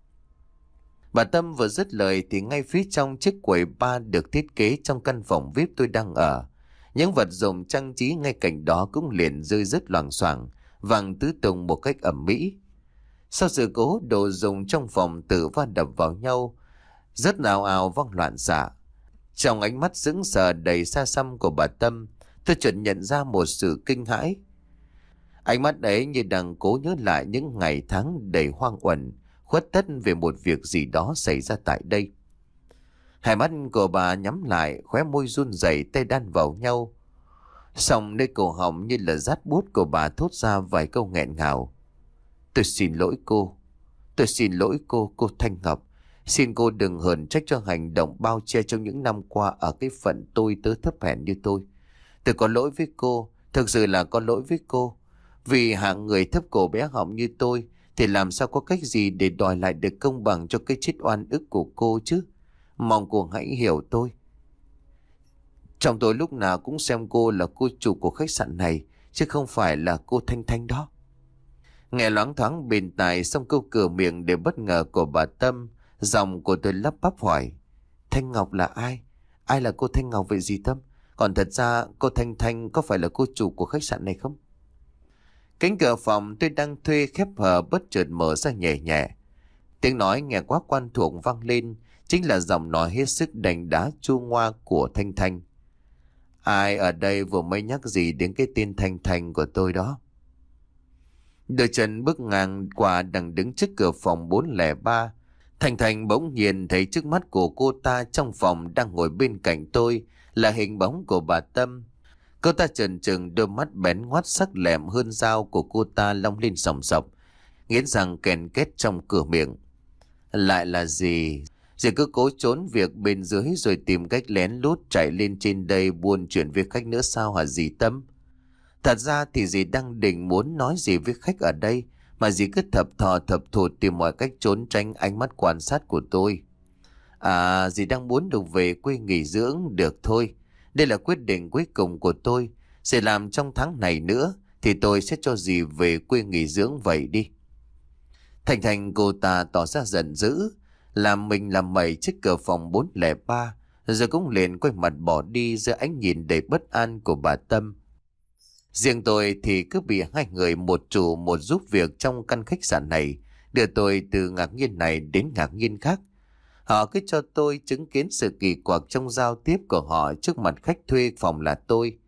Bà Tâm vừa dứt lời thì ngay phía trong chiếc quầy bar được thiết kế trong căn phòng vi ai pi tôi đang ở, những vật dụng trang trí ngay cạnh đó cũng liền rơi rất loảng xoảng, văng tứ tung một cách ầm ĩ. Sau sự cố, đồ dùng trong phòng tự va đập vào nhau, rất ào ào vang loạn xạ. Trong ánh mắt sững sờ đầy xa xăm của bà Tâm, tôi chợt nhận ra một sự kinh hãi. Ánh mắt ấy như đang cố nhớ lại những ngày tháng đầy hoang uẩn, khuất tất về một việc gì đó xảy ra tại đây. Hai mắt của bà nhắm lại, khóe môi run rẩy, tay đan vào nhau. Xong nơi cổ họng như là rát buốt của bà thốt ra vài câu nghẹn ngào. Tôi xin lỗi cô. Tôi xin lỗi cô, cô Thanh Ngọc. Xin cô đừng hờn trách cho hành động bao che trong những năm qua ở cái phận tôi tớ thấp hèn như tôi. Tôi có lỗi với cô, thực sự là có lỗi với cô. Vì hạng người thấp cổ bé họng như tôi thì làm sao có cách gì để đòi lại được công bằng cho cái chết oan ức của cô chứ. Mong cô hãy hiểu tôi. Trong tôi lúc nào cũng xem cô là cô chủ của khách sạn này, chứ không phải là cô Thanh Thanh đó. Nghe loáng thoáng bên tai xong câu cửa miệng để bất ngờ của bà Tâm, giọng của tôi lắp bắp hỏi. Thanh Ngọc là ai? Ai là cô Thanh Ngọc vậy dì Tâm? Còn thật ra cô Thanh Thanh có phải là cô chủ của khách sạn này không? Cánh cửa phòng tôi đang thuê khép hờ bất chợt mở ra nhẹ nhẹ. Tiếng nói nghe quá quen thuộc vang lên, chính là giọng nói hết sức đành đá chua ngoa của Thanh Thanh. Ai ở đây vừa mới nhắc gì đến cái tên Thanh Thanh của tôi đó? Đôi chân bước ngang qua đang đứng trước cửa phòng bốn không ba. Thanh Thanh bỗng nhiên thấy trước mắt của cô ta trong phòng đang ngồi bên cạnh tôi là hình bóng của bà Tâm. Cô ta trần trừng, đôi mắt bén ngoắt sắc lẹm hơn dao của cô ta long lên sòng sọc, nghiến răng kèn két trong cửa miệng. Lại là gì? Dì cứ cố trốn việc bên dưới rồi tìm cách lén lút chạy lên trên đây buôn chuyện với khách nữa sao hả dì Tâm? Thật ra thì dì đang định muốn nói gì với khách ở đây, mà dì cứ thập thò thập thụt tìm mọi cách trốn tránh ánh mắt quan sát của tôi. À, dì đang muốn được về quê nghỉ dưỡng, được thôi. Đây là quyết định cuối cùng của tôi. Sẽ làm trong tháng này nữa thì tôi sẽ cho dì về quê nghỉ dưỡng vậy đi. Thành Thành cô ta tỏ ra giận dữ, làm mình làm mẩy trước cửa phòng bốn không ba, rồi cũng liền quay mặt bỏ đi giữa ánh nhìn đầy bất an của bà Tâm. Riêng tôi thì cứ bị hai người một chủ một giúp việc trong căn khách sạn này đưa tôi từ ngạc nhiên này đến ngạc nhiên khác. Họ cứ cho tôi chứng kiến sự kỳ quặc trong giao tiếp của họ trước mặt khách thuê phòng là tôi.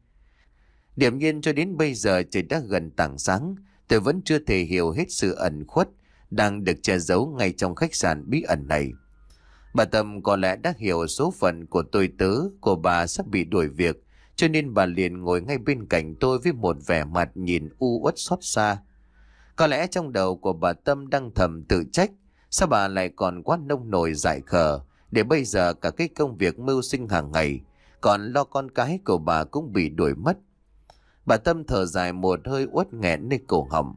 Điểm nhiên cho đến bây giờ trời đã gần tảng sáng, tôi vẫn chưa thể hiểu hết sự ẩn khuất đang được che giấu ngay trong khách sạn bí ẩn này. Bà Tâm có lẽ đã hiểu số phận của tôi tớ, của bà sắp bị đuổi việc, cho nên bà liền ngồi ngay bên cạnh tôi với một vẻ mặt nhìn u uất xót xa. Có lẽ trong đầu của bà Tâm đang thầm tự trách, sao bà lại còn quá nông nổi dại khờ, để bây giờ cả cái công việc mưu sinh hàng ngày, còn lo con cái của bà cũng bị đuổi mất. Bà Tâm thở dài một hơi uất nghẹn nơi cổ họng.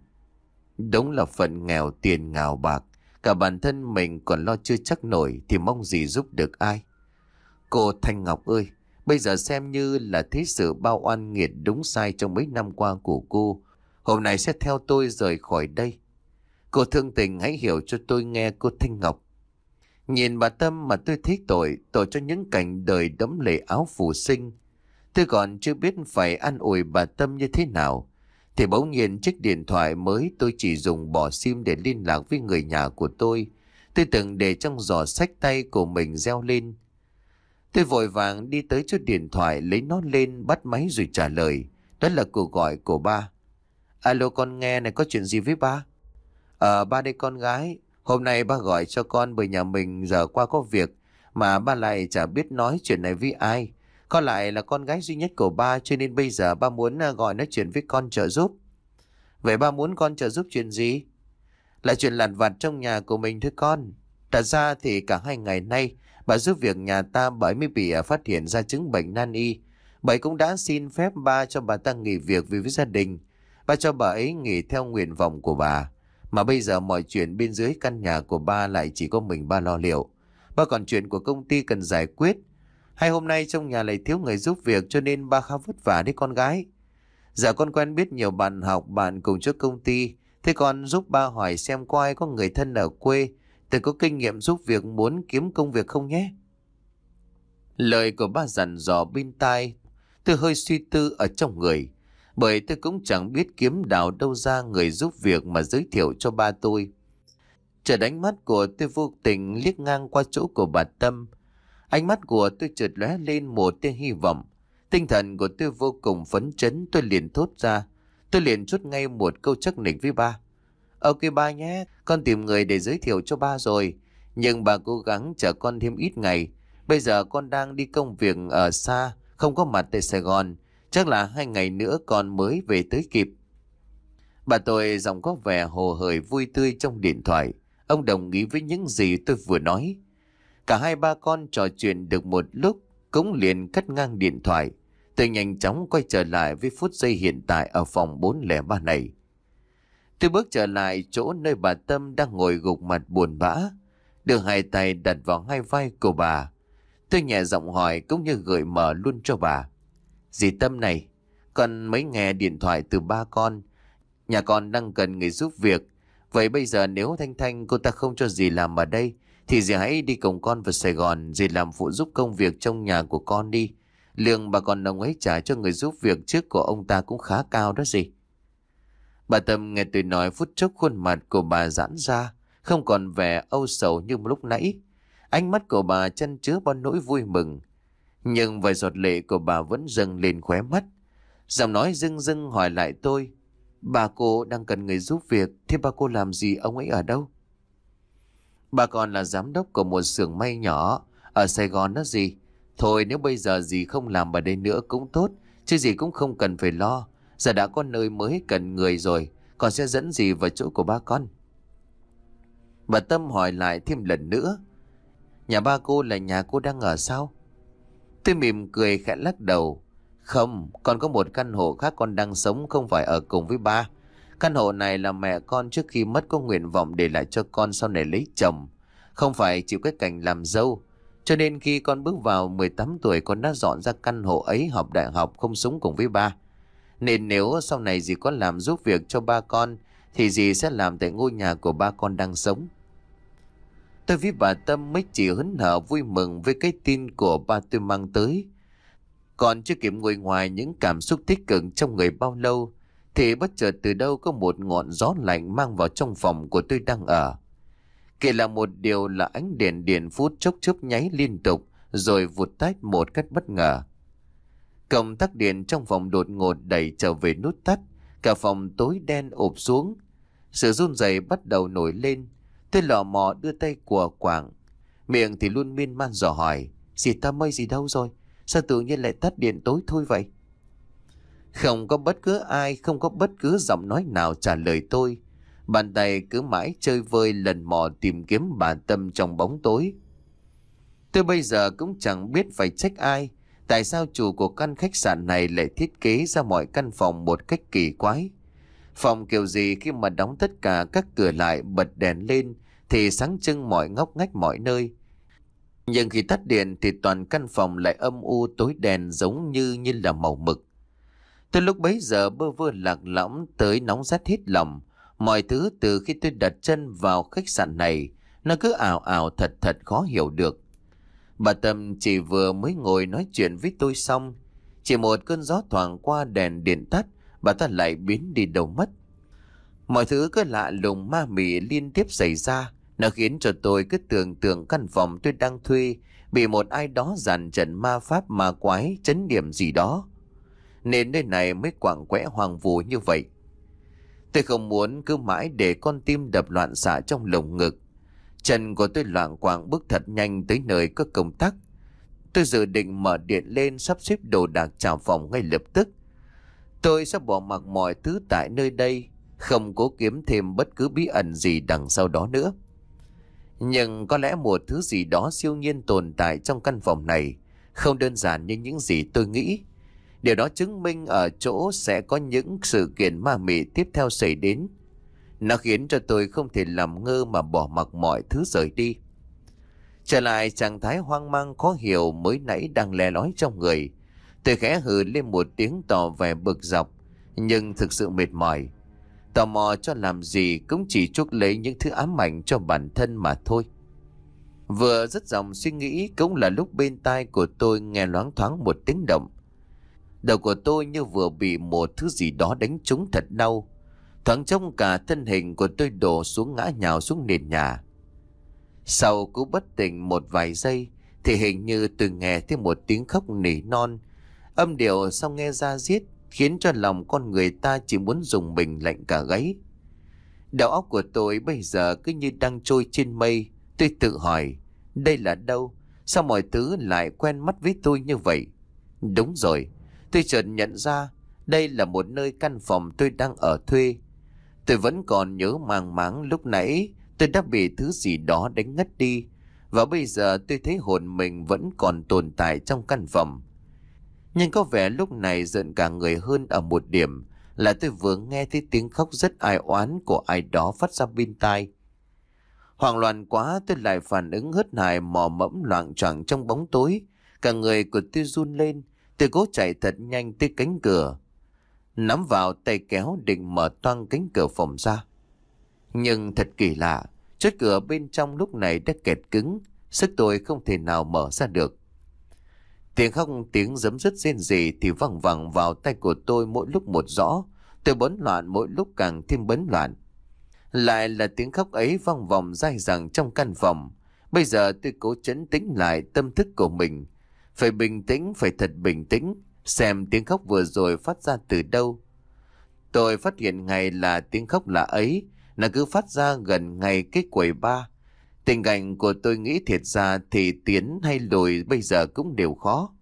Đúng là phận nghèo tiền ngào bạc, cả bản thân mình còn lo chưa chắc nổi thì mong gì giúp được ai. Cô Thanh Ngọc ơi, bây giờ xem như là thế sự bao oan nghiệt đúng sai trong mấy năm qua của cô, hôm nay sẽ theo tôi rời khỏi đây. Cô thương tình hãy hiểu cho tôi nghe cô Thanh Ngọc. Nhìn bà Tâm mà tôi thấy tội, tội cho những cảnh đời đẫm lệ áo phù sinh. Tôi còn chưa biết phải an ủi bà Tâm như thế nào, thì bỗng nhiên chiếc điện thoại mới tôi chỉ dùng bỏ sim để liên lạc với người nhà của tôi, tôi từng để trong giỏ xách tay của mình reo lên. Tôi vội vàng đi tới chỗ điện thoại lấy nó lên, bắt máy rồi trả lời. Đó là cuộc gọi của ba. Alo, con nghe này, có chuyện gì với ba? Ờ ba đây con gái, hôm nay ba gọi cho con bởi nhà mình giờ qua có việc, mà ba lại chả biết nói chuyện này với ai. Con lại là con gái duy nhất của ba, cho nên bây giờ ba muốn gọi nói chuyện với con trợ giúp. Vậy ba muốn con trợ giúp chuyện gì? Là chuyện lặt vặt trong nhà của mình thôi con. Thật ra thì cả hai ngày nay bà giúp việc nhà ta, bởi mới bị phát hiện ra chứng bệnh nan y. Bà cũng đã xin phép ba cho bà ta nghỉ việc vì với gia đình. Ba cho bà ấy nghỉ theo nguyện vọng của bà. Mà bây giờ mọi chuyện bên dưới căn nhà của ba lại chỉ có mình ba lo liệu. Ba còn chuyện của công ty cần giải quyết. Hay hôm nay trong nhà lại thiếu người giúp việc, cho nên ba khá vất vả đấy con gái. Giờ con quen biết nhiều bạn học, bạn cùng trước công ty. Thế con giúp ba hỏi xem có ai có người thân ở quê từng có kinh nghiệm giúp việc muốn kiếm công việc không nhé. Lời của ba dặn dò bên tai, tôi hơi suy tư ở trong người. Bởi tôi cũng chẳng biết kiếm đào đâu ra người giúp việc mà giới thiệu cho ba tôi. Chợt ánh mắt của tôi vô tình liếc ngang qua chỗ của bà Tâm. Ánh mắt của tôi chợt lóe lên một tia hy vọng. Tinh thần của tôi vô cùng phấn chấn, tôi liền thốt ra. Tôi liền chốt ngay một câu chắc nịch với ba. Ok ba nhé, con tìm người để giới thiệu cho ba rồi. Nhưng bà cố gắng chờ con thêm ít ngày. Bây giờ con đang đi công việc ở xa, không có mặt tại Sài Gòn. Chắc là hai ngày nữa con mới về tới kịp. Bà tôi giọng có vẻ hồ hởi vui tươi trong điện thoại. Ông đồng ý với những gì tôi vừa nói. Cả hai ba con trò chuyện được một lúc, cũng liền cắt ngang điện thoại. Tôi nhanh chóng quay trở lại với phút giây hiện tại ở phòng bốn không ba này. Tôi bước trở lại chỗ nơi bà Tâm đang ngồi gục mặt buồn bã, đưa hai tay đặt vào hai vai của bà. Tôi nhẹ giọng hỏi cũng như gợi mở luôn cho bà. Dì Tâm này, con mới nghe điện thoại từ ba con. Nhà con đang cần người giúp việc. Vậy bây giờ nếu Thanh Thanh cô ta không cho dì làm ở đây, thì dì hãy đi cùng con vào Sài Gòn, dì làm phụ giúp công việc trong nhà của con đi. Lương bà con ông ấy trả cho người giúp việc trước của ông ta cũng khá cao đó dì. Bà Tâm nghe tôi nói phút chốc khuôn mặt của bà giãn ra, không còn vẻ âu sầu như lúc nãy. Ánh mắt của bà chăn chứa bao nỗi vui mừng. Nhưng vài giọt lệ của bà vẫn dâng lên khóe mắt. Giọng nói rưng rưng hỏi lại tôi. Bà cô đang cần người giúp việc, thế bà cô làm gì, ông ấy ở đâu? Bà còn là giám đốc của một xưởng may nhỏ ở Sài Gòn đó gì. Thôi nếu bây giờ dì không làm ở đây nữa cũng tốt, chứ dì cũng không cần phải lo. Giờ đã có nơi mới cần người rồi, con sẽ dẫn dì vào chỗ của ba con. Bà Tâm hỏi lại thêm lần nữa. Nhà ba cô là nhà cô đang ở sao? Tôi mỉm cười khẽ lắc đầu. Không, con có một căn hộ khác con đang sống, không phải ở cùng với ba. Căn hộ này là mẹ con trước khi mất có nguyện vọng để lại cho con sau này lấy chồng, không phải chịu cái cảnh làm dâu. Cho nên khi con bước vào mười tám tuổi, con đã dọn ra căn hộ ấy, học đại học không sống cùng với ba. Nên nếu sau này dì có làm giúp việc cho ba con thì dì sẽ làm tại ngôi nhà của ba con đang sống. Tôi với bà Tâm mới chỉ hớn hở vui mừng với cái tin của ba tôi mang tới. Còn chưa kịp nguôi ngoài những cảm xúc tích cực trong người bao lâu thì bất chợt từ đâu có một ngọn gió lạnh mang vào trong phòng của tôi đang ở. Kể là một điều là ánh đèn điện phút chốc chớp nháy liên tục rồi vụt tắt một cách bất ngờ. Công tắc điện trong phòng đột ngột đẩy trở về nút tắt, cả phòng tối đen ụp xuống. Sự run rẩy bắt đầu nổi lên. Tôi lò mò đưa tay của quảng, miệng thì luôn miên man dò hỏi: "Dì Tâm ơi, dì đâu rồi? Sao tự nhiên lại tắt điện tối thui vậy?" Không có bất cứ ai, không có bất cứ giọng nói nào trả lời tôi. Bàn tay cứ mãi chơi vơi lần mò tìm kiếm bà Tâm trong bóng tối. Tôi bây giờ cũng chẳng biết phải trách ai. Tại sao chủ của căn khách sạn này lại thiết kế ra mọi căn phòng một cách kỳ quái? Phòng kiểu gì khi mà đóng tất cả các cửa lại, bật đèn lên thì sáng trưng mọi ngóc ngách mọi nơi. Nhưng khi tắt điện thì toàn căn phòng lại âm u tối đen giống như như là màu mực. Tôi lúc bấy giờ bơ vơ lạc lõng tới nóng rát hết lòng. Mọi thứ từ khi tôi đặt chân vào khách sạn này nó cứ ảo ảo thật thật khó hiểu được. Bà Tâm chỉ vừa mới ngồi nói chuyện với tôi xong, chỉ một cơn gió thoảng qua đèn điện tắt, bà ta lại biến đi đâu mất. Mọi thứ cứ lạ lùng ma mị liên tiếp xảy ra. Nó khiến cho tôi cứ tưởng tượng căn phòng tôi đang thuê bị một ai đó dàn trận ma pháp ma quái trấn điểm gì đó, nên nơi này mới quặng quẽ hoang vu như vậy. Tôi không muốn cứ mãi để con tim đập loạn xạ trong lồng ngực. Chân của tôi loạng quạng bước thật nhanh tới nơi có công tắc. Tôi dự định mở điện lên sắp xếp đồ đạc trả phòng ngay lập tức. Tôi sẽ bỏ mặc mọi thứ tại nơi đây, không cố kiếm thêm bất cứ bí ẩn gì đằng sau đó nữa. Nhưng có lẽ một thứ gì đó siêu nhiên tồn tại trong căn phòng này, không đơn giản như những gì tôi nghĩ. Điều đó chứng minh ở chỗ sẽ có những sự kiện ma mị tiếp theo xảy đến. Nó khiến cho tôi không thể làm ngơ mà bỏ mặc mọi thứ rời đi. Trở lại trạng thái hoang mang khó hiểu mới nãy đang le lói trong người, tôi khẽ hừ lên một tiếng tỏ vẻ bực dọc, nhưng thực sự mệt mỏi. Tò mò cho làm gì cũng chỉ chuốc lấy những thứ ám ảnh cho bản thân mà thôi. Vừa dứt dòng suy nghĩ cũng là lúc bên tai của tôi nghe loáng thoáng một tiếng động. Đầu của tôi như vừa bị một thứ gì đó đánh trúng thật đau. Thoáng trông cả thân hình của tôi đổ xuống, ngã nhào xuống nền nhà. Sau cú bất tỉnh một vài giây thì hình như tôi nghe thấy một tiếng khóc nỉ non. Âm điệu sao nghe da diết, khiến cho lòng con người ta chỉ muốn dùng mình lạnh cả gáy. Đầu óc của tôi bây giờ cứ như đang trôi trên mây. Tôi tự hỏi, đây là đâu? Sao mọi thứ lại quen mắt với tôi như vậy? Đúng rồi, tôi chợt nhận ra đây là một nơi căn phòng tôi đang ở thuê. Tôi vẫn còn nhớ màng máng lúc nãy tôi đã bị thứ gì đó đánh ngất đi, và bây giờ tôi thấy hồn mình vẫn còn tồn tại trong căn phòng. Nhưng có vẻ lúc này giận cả người hơn ở một điểm là tôi vừa nghe thấy tiếng khóc rất ai oán của ai đó phát ra bên tai. Hoảng loạn quá, tôi lại phản ứng hớt hải mò mẫm loạng choạng trong bóng tối. Cả người của tôi run lên. Tôi cố chạy thật nhanh tới cánh cửa, nắm vào tay kéo định mở toang cánh cửa phòng ra. Nhưng thật kỳ lạ, chốt cửa bên trong lúc này đã kẹt cứng, sức tôi không thể nào mở ra được. Tiếng khóc, tiếng giấm dứt rên rỉ thì văng vẳng vào tay của tôi mỗi lúc một rõ. Tôi bấn loạn mỗi lúc càng thêm bấn loạn. Lại là tiếng khóc ấy vang vọng dai dẳng trong căn phòng. Bây giờ tôi cố trấn tĩnh lại tâm thức của mình. Phải bình tĩnh, phải thật bình tĩnh, xem tiếng khóc vừa rồi phát ra từ đâu. Tôi phát hiện ngay là tiếng khóc lạ ấy là cứ phát ra gần ngay cái quầy bar. Tình cảnh của tôi nghĩ thiệt ra thì tiến hay lùi bây giờ cũng đều khó.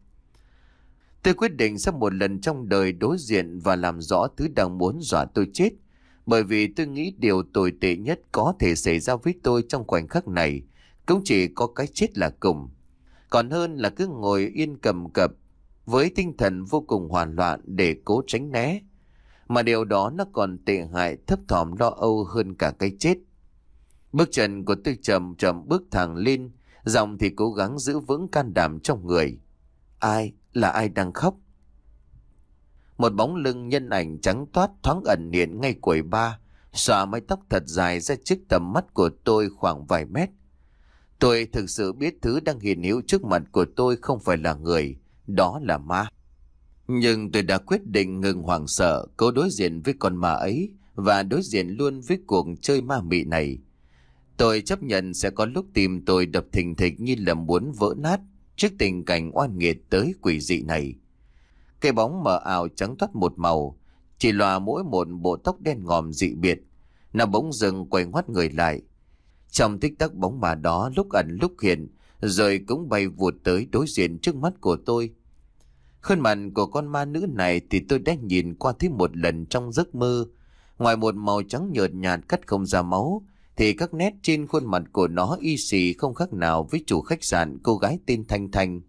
Tôi quyết định sẽ một lần trong đời đối diện và làm rõ thứ đang muốn dọa tôi chết. Bởi vì tôi nghĩ điều tồi tệ nhất có thể xảy ra với tôi trong khoảnh khắc này cũng chỉ có cái chết là cùng. Còn hơn là cứ ngồi yên cầm cập với tinh thần vô cùng hoảng loạn để cố tránh né. Mà điều đó nó còn tệ hại thấp thỏm lo âu hơn cả cái chết. Bước chân của tôi chậm chậm bước thẳng lên, giọng thì cố gắng giữ vững can đảm trong người. Ai? Là ai đang khóc? Một bóng lưng nhân ảnh trắng toát thoáng ẩn hiện ngay quầy bar, xõa mái tóc thật dài ra trước tầm mắt của tôi khoảng vài mét. Tôi thực sự biết thứ đang hiện hữu trước mặt của tôi không phải là người, đó là ma. Nhưng tôi đã quyết định ngừng hoảng sợ, cố đối diện với con ma ấy và đối diện luôn với cuộc chơi ma mị này. Tôi chấp nhận sẽ có lúc tim tôi đập thình thịch như là muốn vỡ nát trước tình cảnh oan nghiệt tới quỷ dị này. Cái bóng mờ ảo trắng toát một màu, chỉ lòa mỗi một bộ tóc đen ngòm dị biệt. Nó bỗng dừng quay ngoắt người lại. Trong tích tắc bóng ma đó lúc ẩn lúc hiện, rồi cũng bay vụt tới đối diện trước mắt của tôi. Khuôn mặt của con ma nữ này thì tôi đã nhìn qua thấy một lần trong giấc mơ. Ngoài một màu trắng nhợt nhạt cắt không ra máu, thì các nét trên khuôn mặt của nó y xì không khác nào với chủ khách sạn cô gái tên Thanh Thanh.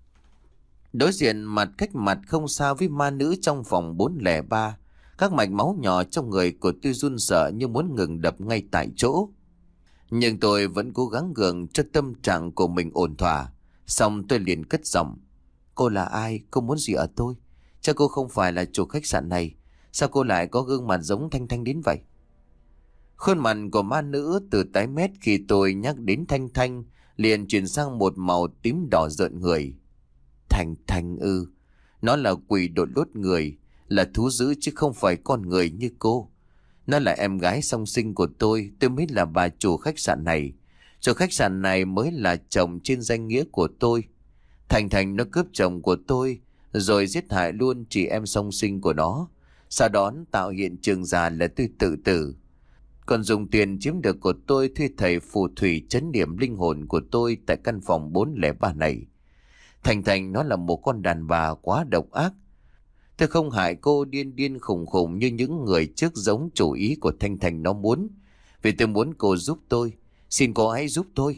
Đối diện mặt cách mặt không xa với ma nữ trong phòng bốn không ba. Các mạch máu nhỏ trong người của tôi run sợ như muốn ngừng đập ngay tại chỗ. Nhưng tôi vẫn cố gắng gượng cho tâm trạng của mình ổn thỏa. Xong tôi liền cất giọng. Cô là ai? Cô muốn gì ở tôi? Chắc cô không phải là chủ khách sạn này. Sao cô lại có gương mặt giống Thanh Thanh đến vậy? Khuôn mặt của ma nữ từ tái mét khi tôi nhắc đến Thanh Thanh liền chuyển sang một màu tím đỏ rợn người. Thanh Thanh ư? Nó là quỷ đội lốt người, là thú dữ chứ không phải con người như cô. Nó là em gái song sinh của tôi, tôi mới là bà chủ khách sạn này. Chủ khách sạn này mới là chồng trên danh nghĩa của tôi. Thành Thành nó cướp chồng của tôi, rồi giết hại luôn chị em song sinh của nó. Sau đó tạo hiện trường giả là tôi tự tử. Còn dùng tiền chiếm được của tôi thuê thầy phù thủy trấn điểm linh hồn của tôi tại căn phòng bốn không ba này. Thành Thành nó là một con đàn bà quá độc ác. Tôi không hại cô điên điên khùng khùng như những người trước giống chủ ý của Thanh Thành nó muốn. Vì tôi muốn cô giúp tôi. Xin cô hãy giúp tôi.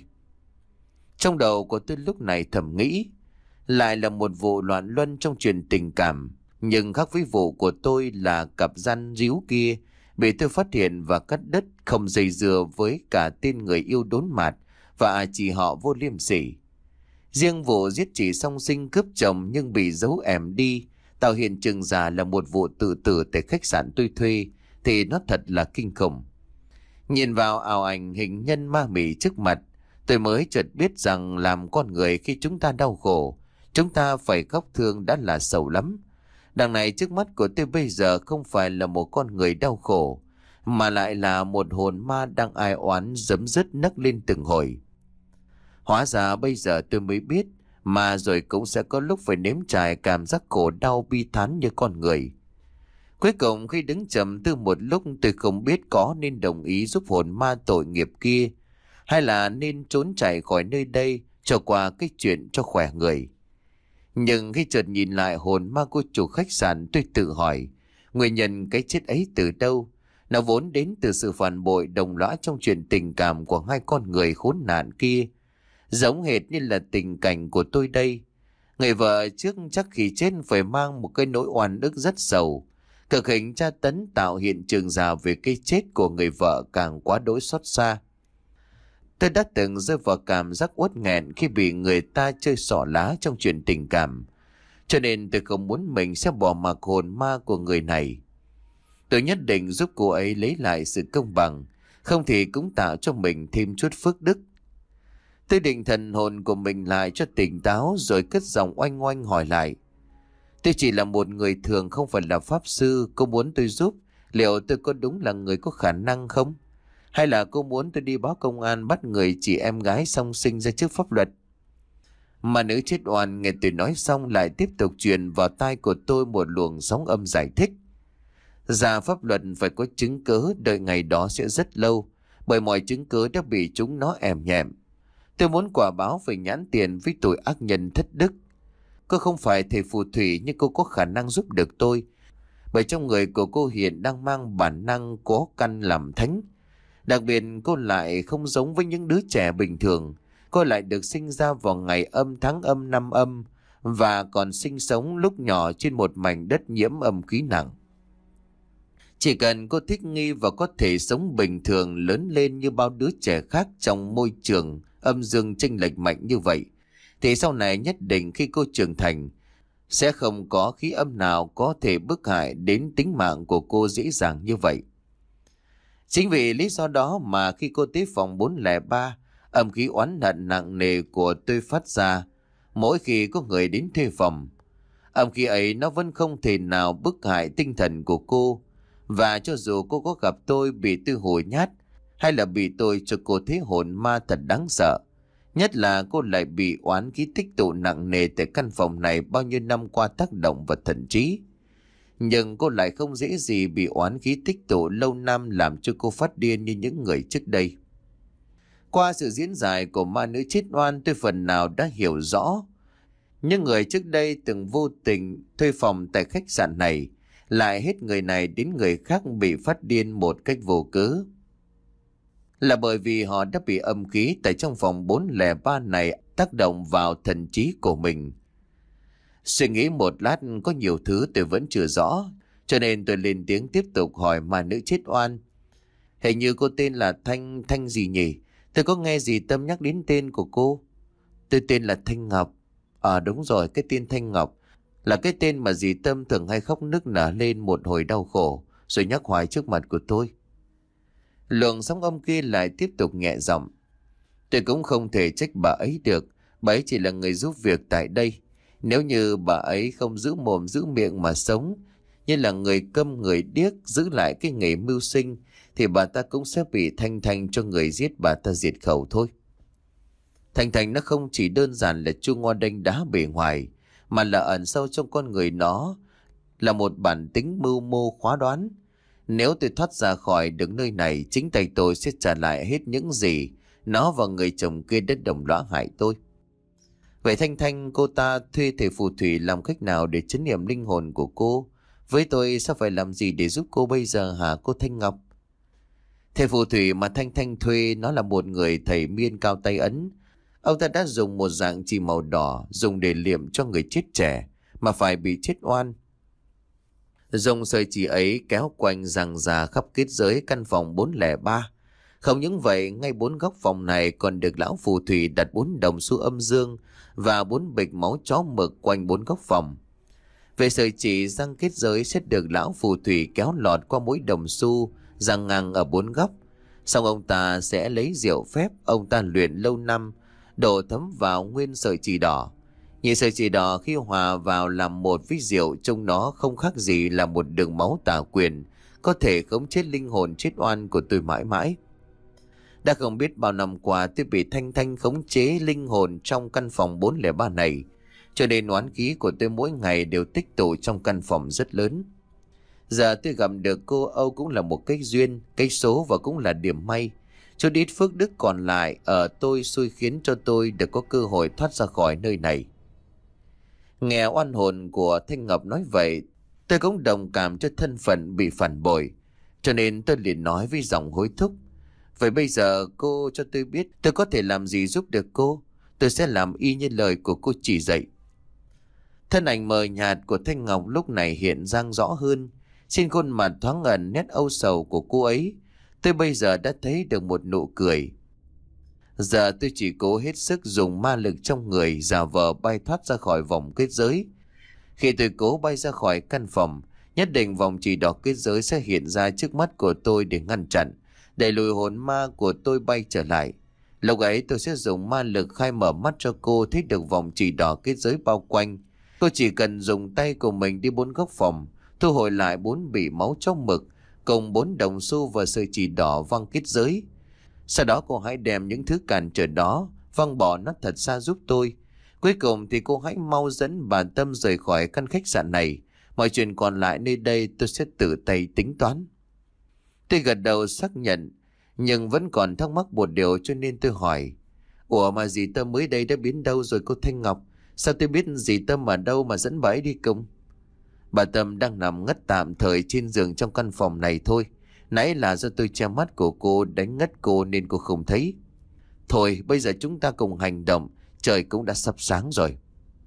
Trong đầu của tôi lúc này thầm nghĩ. Lại là một vụ loạn luân trong chuyện tình cảm. Nhưng khác với vụ của tôi là cặp gian díu kia bị tôi phát hiện và cắt đứt, không dây dưa với cả tên người yêu đốn mạt và chỉ họ vô liêm sỉ. Riêng vụ giết chị song sinh cướp chồng nhưng bị giấu ẻm đi, tạo hiện trường giả là một vụ tự tử tại khách sạn tôi thuê, thì nó thật là kinh khủng. Nhìn vào ảo ảnh hình nhân ma mị trước mặt, tôi mới chợt biết rằng làm con người khi chúng ta đau khổ, chúng ta phải khóc thương đã là sầu lắm. Đằng này trước mắt của tôi bây giờ không phải là một con người đau khổ, mà lại là một hồn ma đang ai oán giấm dứt nấc lên từng hồi. Hóa ra bây giờ tôi mới biết, mà rồi cũng sẽ có lúc phải nếm trải cảm giác khổ đau bi thán như con người. Cuối cùng khi đứng trầm tư một lúc, tôi không biết có nên đồng ý giúp hồn ma tội nghiệp kia, hay là nên trốn chạy khỏi nơi đây cho qua cái chuyện cho khỏe người. Nhưng khi chợt nhìn lại hồn ma của chủ khách sạn, tôi tự hỏi, nguyên nhân cái chết ấy từ đâu? Nó vốn đến từ sự phản bội đồng lõa trong chuyện tình cảm của hai con người khốn nạn kia. Giống hệt như là tình cảnh của tôi đây. Người vợ trước chắc khi chết phải mang một cái nỗi oan ức rất sầu. Cực hình tra tấn tạo hiện trường giả về cái chết của người vợ càng quá đỗi xót xa. Tôi đã từng rơi vào cảm giác uất nghẹn khi bị người ta chơi xỏ lá trong chuyện tình cảm. Cho nên tôi không muốn mình sẽ bỏ mặc hồn ma của người này. Tôi nhất định giúp cô ấy lấy lại sự công bằng, không thì cũng tạo cho mình thêm chút phước đức. Tôi định thần hồn của mình lại cho tỉnh táo rồi cất giọng oanh oanh hỏi lại. Tôi chỉ là một người thường không phải là pháp sư, cô muốn tôi giúp, liệu tôi có đúng là người có khả năng không? Hay là cô muốn tôi đi báo công an bắt người chị em gái song sinh ra trước pháp luật? Mà nữ chết oan nghe tôi nói xong lại tiếp tục truyền vào tai của tôi một luồng sóng âm giải thích. Ra pháp luật phải có chứng cứ, đợi ngày đó sẽ rất lâu, bởi mọi chứng cứ đã bị chúng nó ẻm nhẹm. Tôi muốn quả báo phải nhãn tiền với tội ác nhân thất đức. Cô không phải thầy phù thủy nhưng cô có khả năng giúp được tôi, bởi trong người của cô hiện đang mang bản năng có căn làm thánh. Đặc biệt cô lại không giống với những đứa trẻ bình thường. Cô lại được sinh ra vào ngày âm tháng âm năm âm và còn sinh sống lúc nhỏ trên một mảnh đất nhiễm âm khí nặng. Chỉ cần cô thích nghi và có thể sống bình thường lớn lên như bao đứa trẻ khác trong môi trường âm dương chênh lệch mạnh như vậy, thì sau này nhất định khi cô trưởng thành, Sẽ không có khí âm nào có thể bức hại đến tính mạng của cô dễ dàng như vậy. Chính vì lý do đó mà khi cô tới phòng bốn không ba, âm khí oán hận nặng nề của tôi phát ra mỗi khi có người đến thuê phòng. Âm khí ấy nó vẫn không thể nào bức hại tinh thần của cô. Và cho dù cô có gặp tôi bị tôi hùa nhát, hay là bị tôi cho cô thấy hồn ma thật đáng sợ, nhất là cô lại bị oán khí tích tụ nặng nề tại căn phòng này bao nhiêu năm qua tác động vào thần trí. Nhưng cô lại không dễ gì bị oán khí tích tụ lâu năm làm cho cô phát điên như những người trước đây. Qua sự diễn giải của ma nữ chết oan, tôi phần nào đã hiểu rõ. Những người trước đây từng vô tình thuê phòng tại khách sạn này, lại hết người này đến người khác bị phát điên một cách vô cớ, là bởi vì họ đã bị âm khí tại trong phòng bốn không ba này tác động vào thần trí của mình. Suy nghĩ một lát có nhiều thứ tôi vẫn chưa rõ, cho nên tôi lên tiếng tiếp tục hỏi ma nữ chết oan. Hình như cô tên là Thanh, Thanh gì nhỉ? Tôi có nghe dì Tâm nhắc đến tên của cô. Tôi tên là Thanh Ngọc. À đúng rồi, cái tên Thanh Ngọc là cái tên mà dì Tâm thường hay khóc nức nở lên một hồi đau khổ, rồi nhắc hoài trước mặt của tôi. Luồng sóng âm kia lại tiếp tục nhẹ giọng. Tôi cũng không thể trách bà ấy được, bà ấy chỉ là người giúp việc tại đây. Nếu như bà ấy không giữ mồm giữ miệng mà sống, như là người câm người điếc giữ lại cái nghề mưu sinh, thì bà ta cũng sẽ bị Thanh Thanh cho người giết bà ta diệt khẩu thôi. Thanh Thanh nó không chỉ đơn giản là chu ngoa đanh đá bề ngoài, mà là ẩn sâu trong con người nó, là một bản tính mưu mô khóa đoán. Nếu tôi thoát ra khỏi được nơi này, chính tay tôi sẽ trả lại hết những gì nó và người chồng kia đã đồng lõa hại tôi. Vậy Thanh Thanh cô ta thuê thầy phù thủy làm cách nào để trấn niệm linh hồn của cô? Với tôi sao phải làm gì để giúp cô bây giờ hả cô Thanh Ngọc? Thầy phù thủy mà Thanh Thanh thuê nó là một người thầy miên cao tay ấn. Ông ta đã dùng một dạng chì màu đỏ dùng để liệm cho người chết trẻ mà phải bị chết oan. Dùng sợi chỉ ấy kéo quanh răng ra khắp kết giới căn phòng bốn không ba. Không những vậy, ngay bốn góc phòng này còn được lão phù thủy đặt bốn đồng xu âm dương và bốn bịch máu chó mực quanh bốn góc phòng. Về sợi chỉ răng kết giới sẽ được lão phù thủy kéo lọt qua mỗi đồng xu răng ngang ở bốn góc. Xong ông ta sẽ lấy rượu phép ông ta luyện lâu năm đổ thấm vào nguyên sợi chỉ đỏ. Nhìn sợi chỉ đỏ khi hòa vào làm một với rượu, trông nó không khác gì là một đường máu tà quyền, có thể khống chế linh hồn chết oan của tôi mãi mãi. Đã không biết bao năm qua tôi bị Thanh Thanh khống chế linh hồn trong căn phòng bốn không ba này, cho nên oán khí của tôi mỗi ngày đều tích tụ trong căn phòng rất lớn. Giờ tôi gặp được cô Âu cũng là một cái duyên, cái số và cũng là điểm may. Chút ít phước đức còn lại ở tôi xui khiến cho tôi được có cơ hội thoát ra khỏi nơi này. Nghe oan hồn của Thanh Ngọc nói vậy, tôi cũng đồng cảm cho thân phận bị phản bội, cho nên tôi liền nói với giọng hối thúc. Vậy bây giờ cô cho tôi biết tôi có thể làm gì giúp được cô. Tôi sẽ làm y như lời của cô chỉ dạy. Thân ảnh mờ nhạt của Thanh Ngọc lúc này hiện ra rõ hơn. Trên khuôn mặt thoáng ẩn nét âu sầu của cô ấy, tôi bây giờ đã thấy được một nụ cười. Giờ tôi chỉ cố hết sức dùng ma lực trong người giả vờ bay thoát ra khỏi vòng kết giới. Khi tôi cố bay ra khỏi căn phòng, nhất định vòng chỉ đỏ kết giới sẽ hiện ra trước mắt của tôi để ngăn chặn, để lùi hồn ma của tôi bay trở lại. Lúc ấy tôi sẽ dùng ma lực khai mở mắt cho cô thấy được vòng chỉ đỏ kết giới bao quanh. Cô chỉ cần dùng tay của mình đi bốn góc phòng, thu hồi lại bốn bỉ máu trong mực, cùng bốn đồng xu và sợi chỉ đỏ văng kết giới. Sau đó cô hãy đem những thứ cản trở đó văng bỏ nó thật xa giúp tôi. Cuối cùng thì cô hãy mau dẫn bà Tâm rời khỏi căn khách sạn này. Mọi chuyện còn lại nơi đây tôi sẽ tự tay tính toán. Tôi gật đầu xác nhận, nhưng vẫn còn thắc mắc một điều cho nên tôi hỏi. Ủa mà dì Tâm mới đây đã biến đâu rồi cô Thanh Ngọc? Sao tôi biết dì Tâm ở đâu mà dẫn bà ấy đi cùng? Bà Tâm đang nằm ngất tạm thời trên giường trong căn phòng này thôi. Nãy là do tôi che mắt của cô đánh ngất cô nên cô không thấy. Thôi bây giờ chúng ta cùng hành động, trời cũng đã sắp sáng rồi.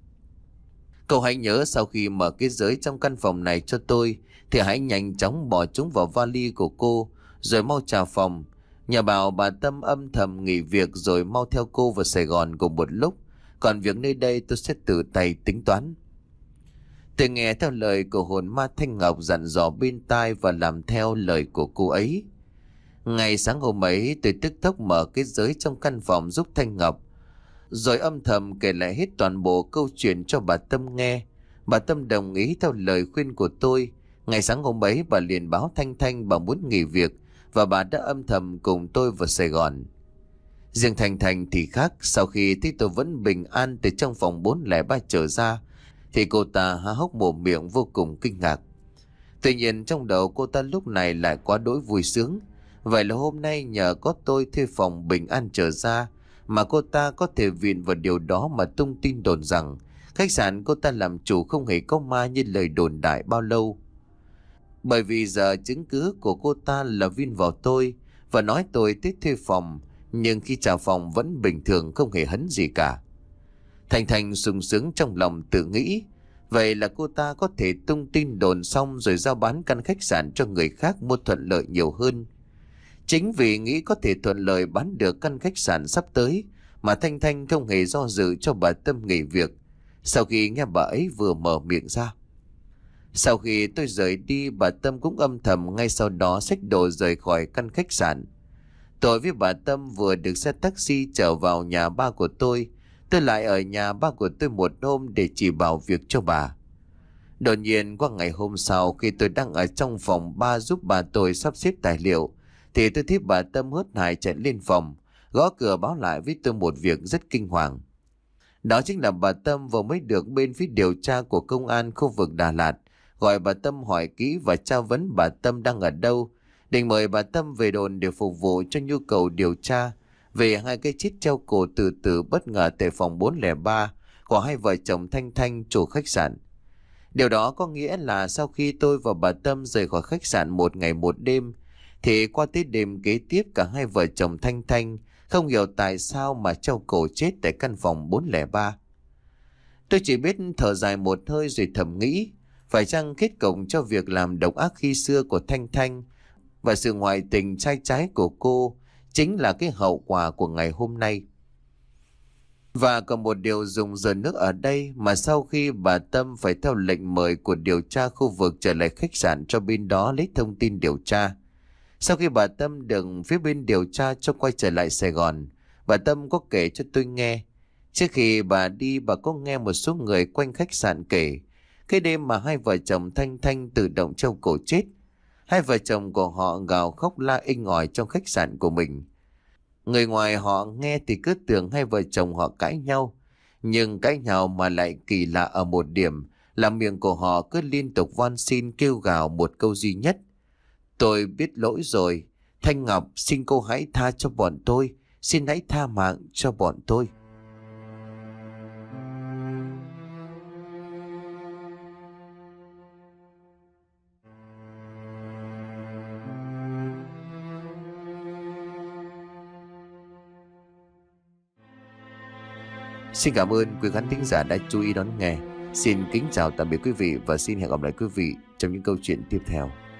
Cậu hãy nhớ sau khi mở kết giới trong căn phòng này cho tôi thì hãy nhanh chóng bỏ chúng vào vali của cô, rồi mau trả phòng. Nhà bảo bà Tâm âm thầm nghỉ việc rồi mau theo cô vào Sài Gòn cùng một lúc. Còn việc nơi đây tôi sẽ tự tay tính toán. Tôi nghe theo lời của hồn ma Thanh Ngọc dặn dò bên tai và làm theo lời của cô ấy. Ngày sáng hôm ấy tôi tức tốc mở cái giới trong căn phòng giúp Thanh Ngọc, rồi âm thầm kể lại hết toàn bộ câu chuyện cho bà Tâm nghe. Bà Tâm đồng ý theo lời khuyên của tôi. Ngày sáng hôm ấy bà liền báo Thanh Thanh bà muốn nghỉ việc, và bà đã âm thầm cùng tôi vào Sài Gòn. Riêng Thanh Thanh thì khác, sau khi thấy tôi vẫn bình an từ trong phòng bốn không ba trở ra, thì cô ta há hốc mồm miệng vô cùng kinh ngạc. Tuy nhiên trong đầu cô ta lúc này lại quá đỗi vui sướng. Vậy là hôm nay nhờ có tôi thuê phòng bình an trở ra mà cô ta có thể viện vào điều đó mà tung tin đồn rằng khách sạn cô ta làm chủ không hề có ma như lời đồn đại bao lâu. Bởi vì giờ chứng cứ của cô ta là vin vào tôi và nói tôi thích thuê phòng, nhưng khi trả phòng vẫn bình thường không hề hấn gì cả. Thành Thành sung sướng trong lòng tự nghĩ, vậy là cô ta có thể tung tin đồn xong rồi giao bán căn khách sạn cho người khác mua thuận lợi nhiều hơn. Chính vì nghĩ có thể thuận lợi bán được căn khách sạn sắp tới mà Thanh Thanh không hề do dự cho bà Tâm nghỉ việc sau khi nghe bà ấy vừa mở miệng ra. Sau khi tôi rời đi, bà Tâm cũng âm thầm ngay sau đó xách đồ rời khỏi căn khách sạn. Tôi với bà Tâm vừa được xe taxi chở vào nhà ba của tôi. Tôi lại ở nhà ba của tôi một hôm để chỉ bảo việc cho bà. Đột nhiên qua ngày hôm sau, khi tôi đang ở trong phòng ba giúp bà tôi sắp xếp tài liệu, thì tôi thấy bà Tâm hớt hải chạy lên phòng, gõ cửa báo lại với tôi một việc rất kinh hoàng. Đó chính là bà Tâm vừa mới được bên phía điều tra của công an khu vực Đà Lạt gọi bà Tâm hỏi kỹ và tra vấn bà Tâm đang ở đâu, định mời bà Tâm về đồn để phục vụ cho nhu cầu điều tra về hai cái chết treo cổ tự tử bất ngờ tại phòng bốn không ba của hai vợ chồng Thanh Thanh, chủ khách sạn. Điều đó có nghĩa là sau khi tôi và bà Tâm rời khỏi khách sạn một ngày một đêm, thì qua tới đêm kế tiếp cả hai vợ chồng Thanh Thanh không hiểu tại sao mà treo cổ chết tại căn phòng bốn không ba. Tôi chỉ biết thở dài một hơi rồi thầm nghĩ, phải chăng kết cục cho việc làm độc ác khi xưa của Thanh Thanh và sự ngoại tình trai trái của cô chính là cái hậu quả của ngày hôm nay. Và còn một điều rùng rợn nước ở đây, mà sau khi bà Tâm phải theo lệnh mời của điều tra khu vực trở lại khách sạn cho bên đó lấy thông tin điều tra. Sau khi bà Tâm được phía bên điều tra cho quay trở lại Sài Gòn, bà Tâm có kể cho tôi nghe. Trước khi bà đi, bà có nghe một số người quanh khách sạn kể cái đêm mà hai vợ chồng Thanh Thanh tự động treo cổ chết. Hai vợ chồng của họ gào khóc la inh ỏi trong khách sạn của mình. Người ngoài họ nghe thì cứ tưởng hai vợ chồng họ cãi nhau. Nhưng cãi nhau mà lại kỳ lạ ở một điểm là miệng của họ cứ liên tục van xin kêu gào một câu duy nhất: tôi biết lỗi rồi, Thanh Ngọc, xin cô hãy tha cho bọn tôi, xin hãy tha mạng cho bọn tôi. Xin cảm ơn quý khán thính giả đã chú ý đón nghe. Xin kính chào tạm biệt quý vị và xin hẹn gặp lại quý vị trong những câu chuyện tiếp theo.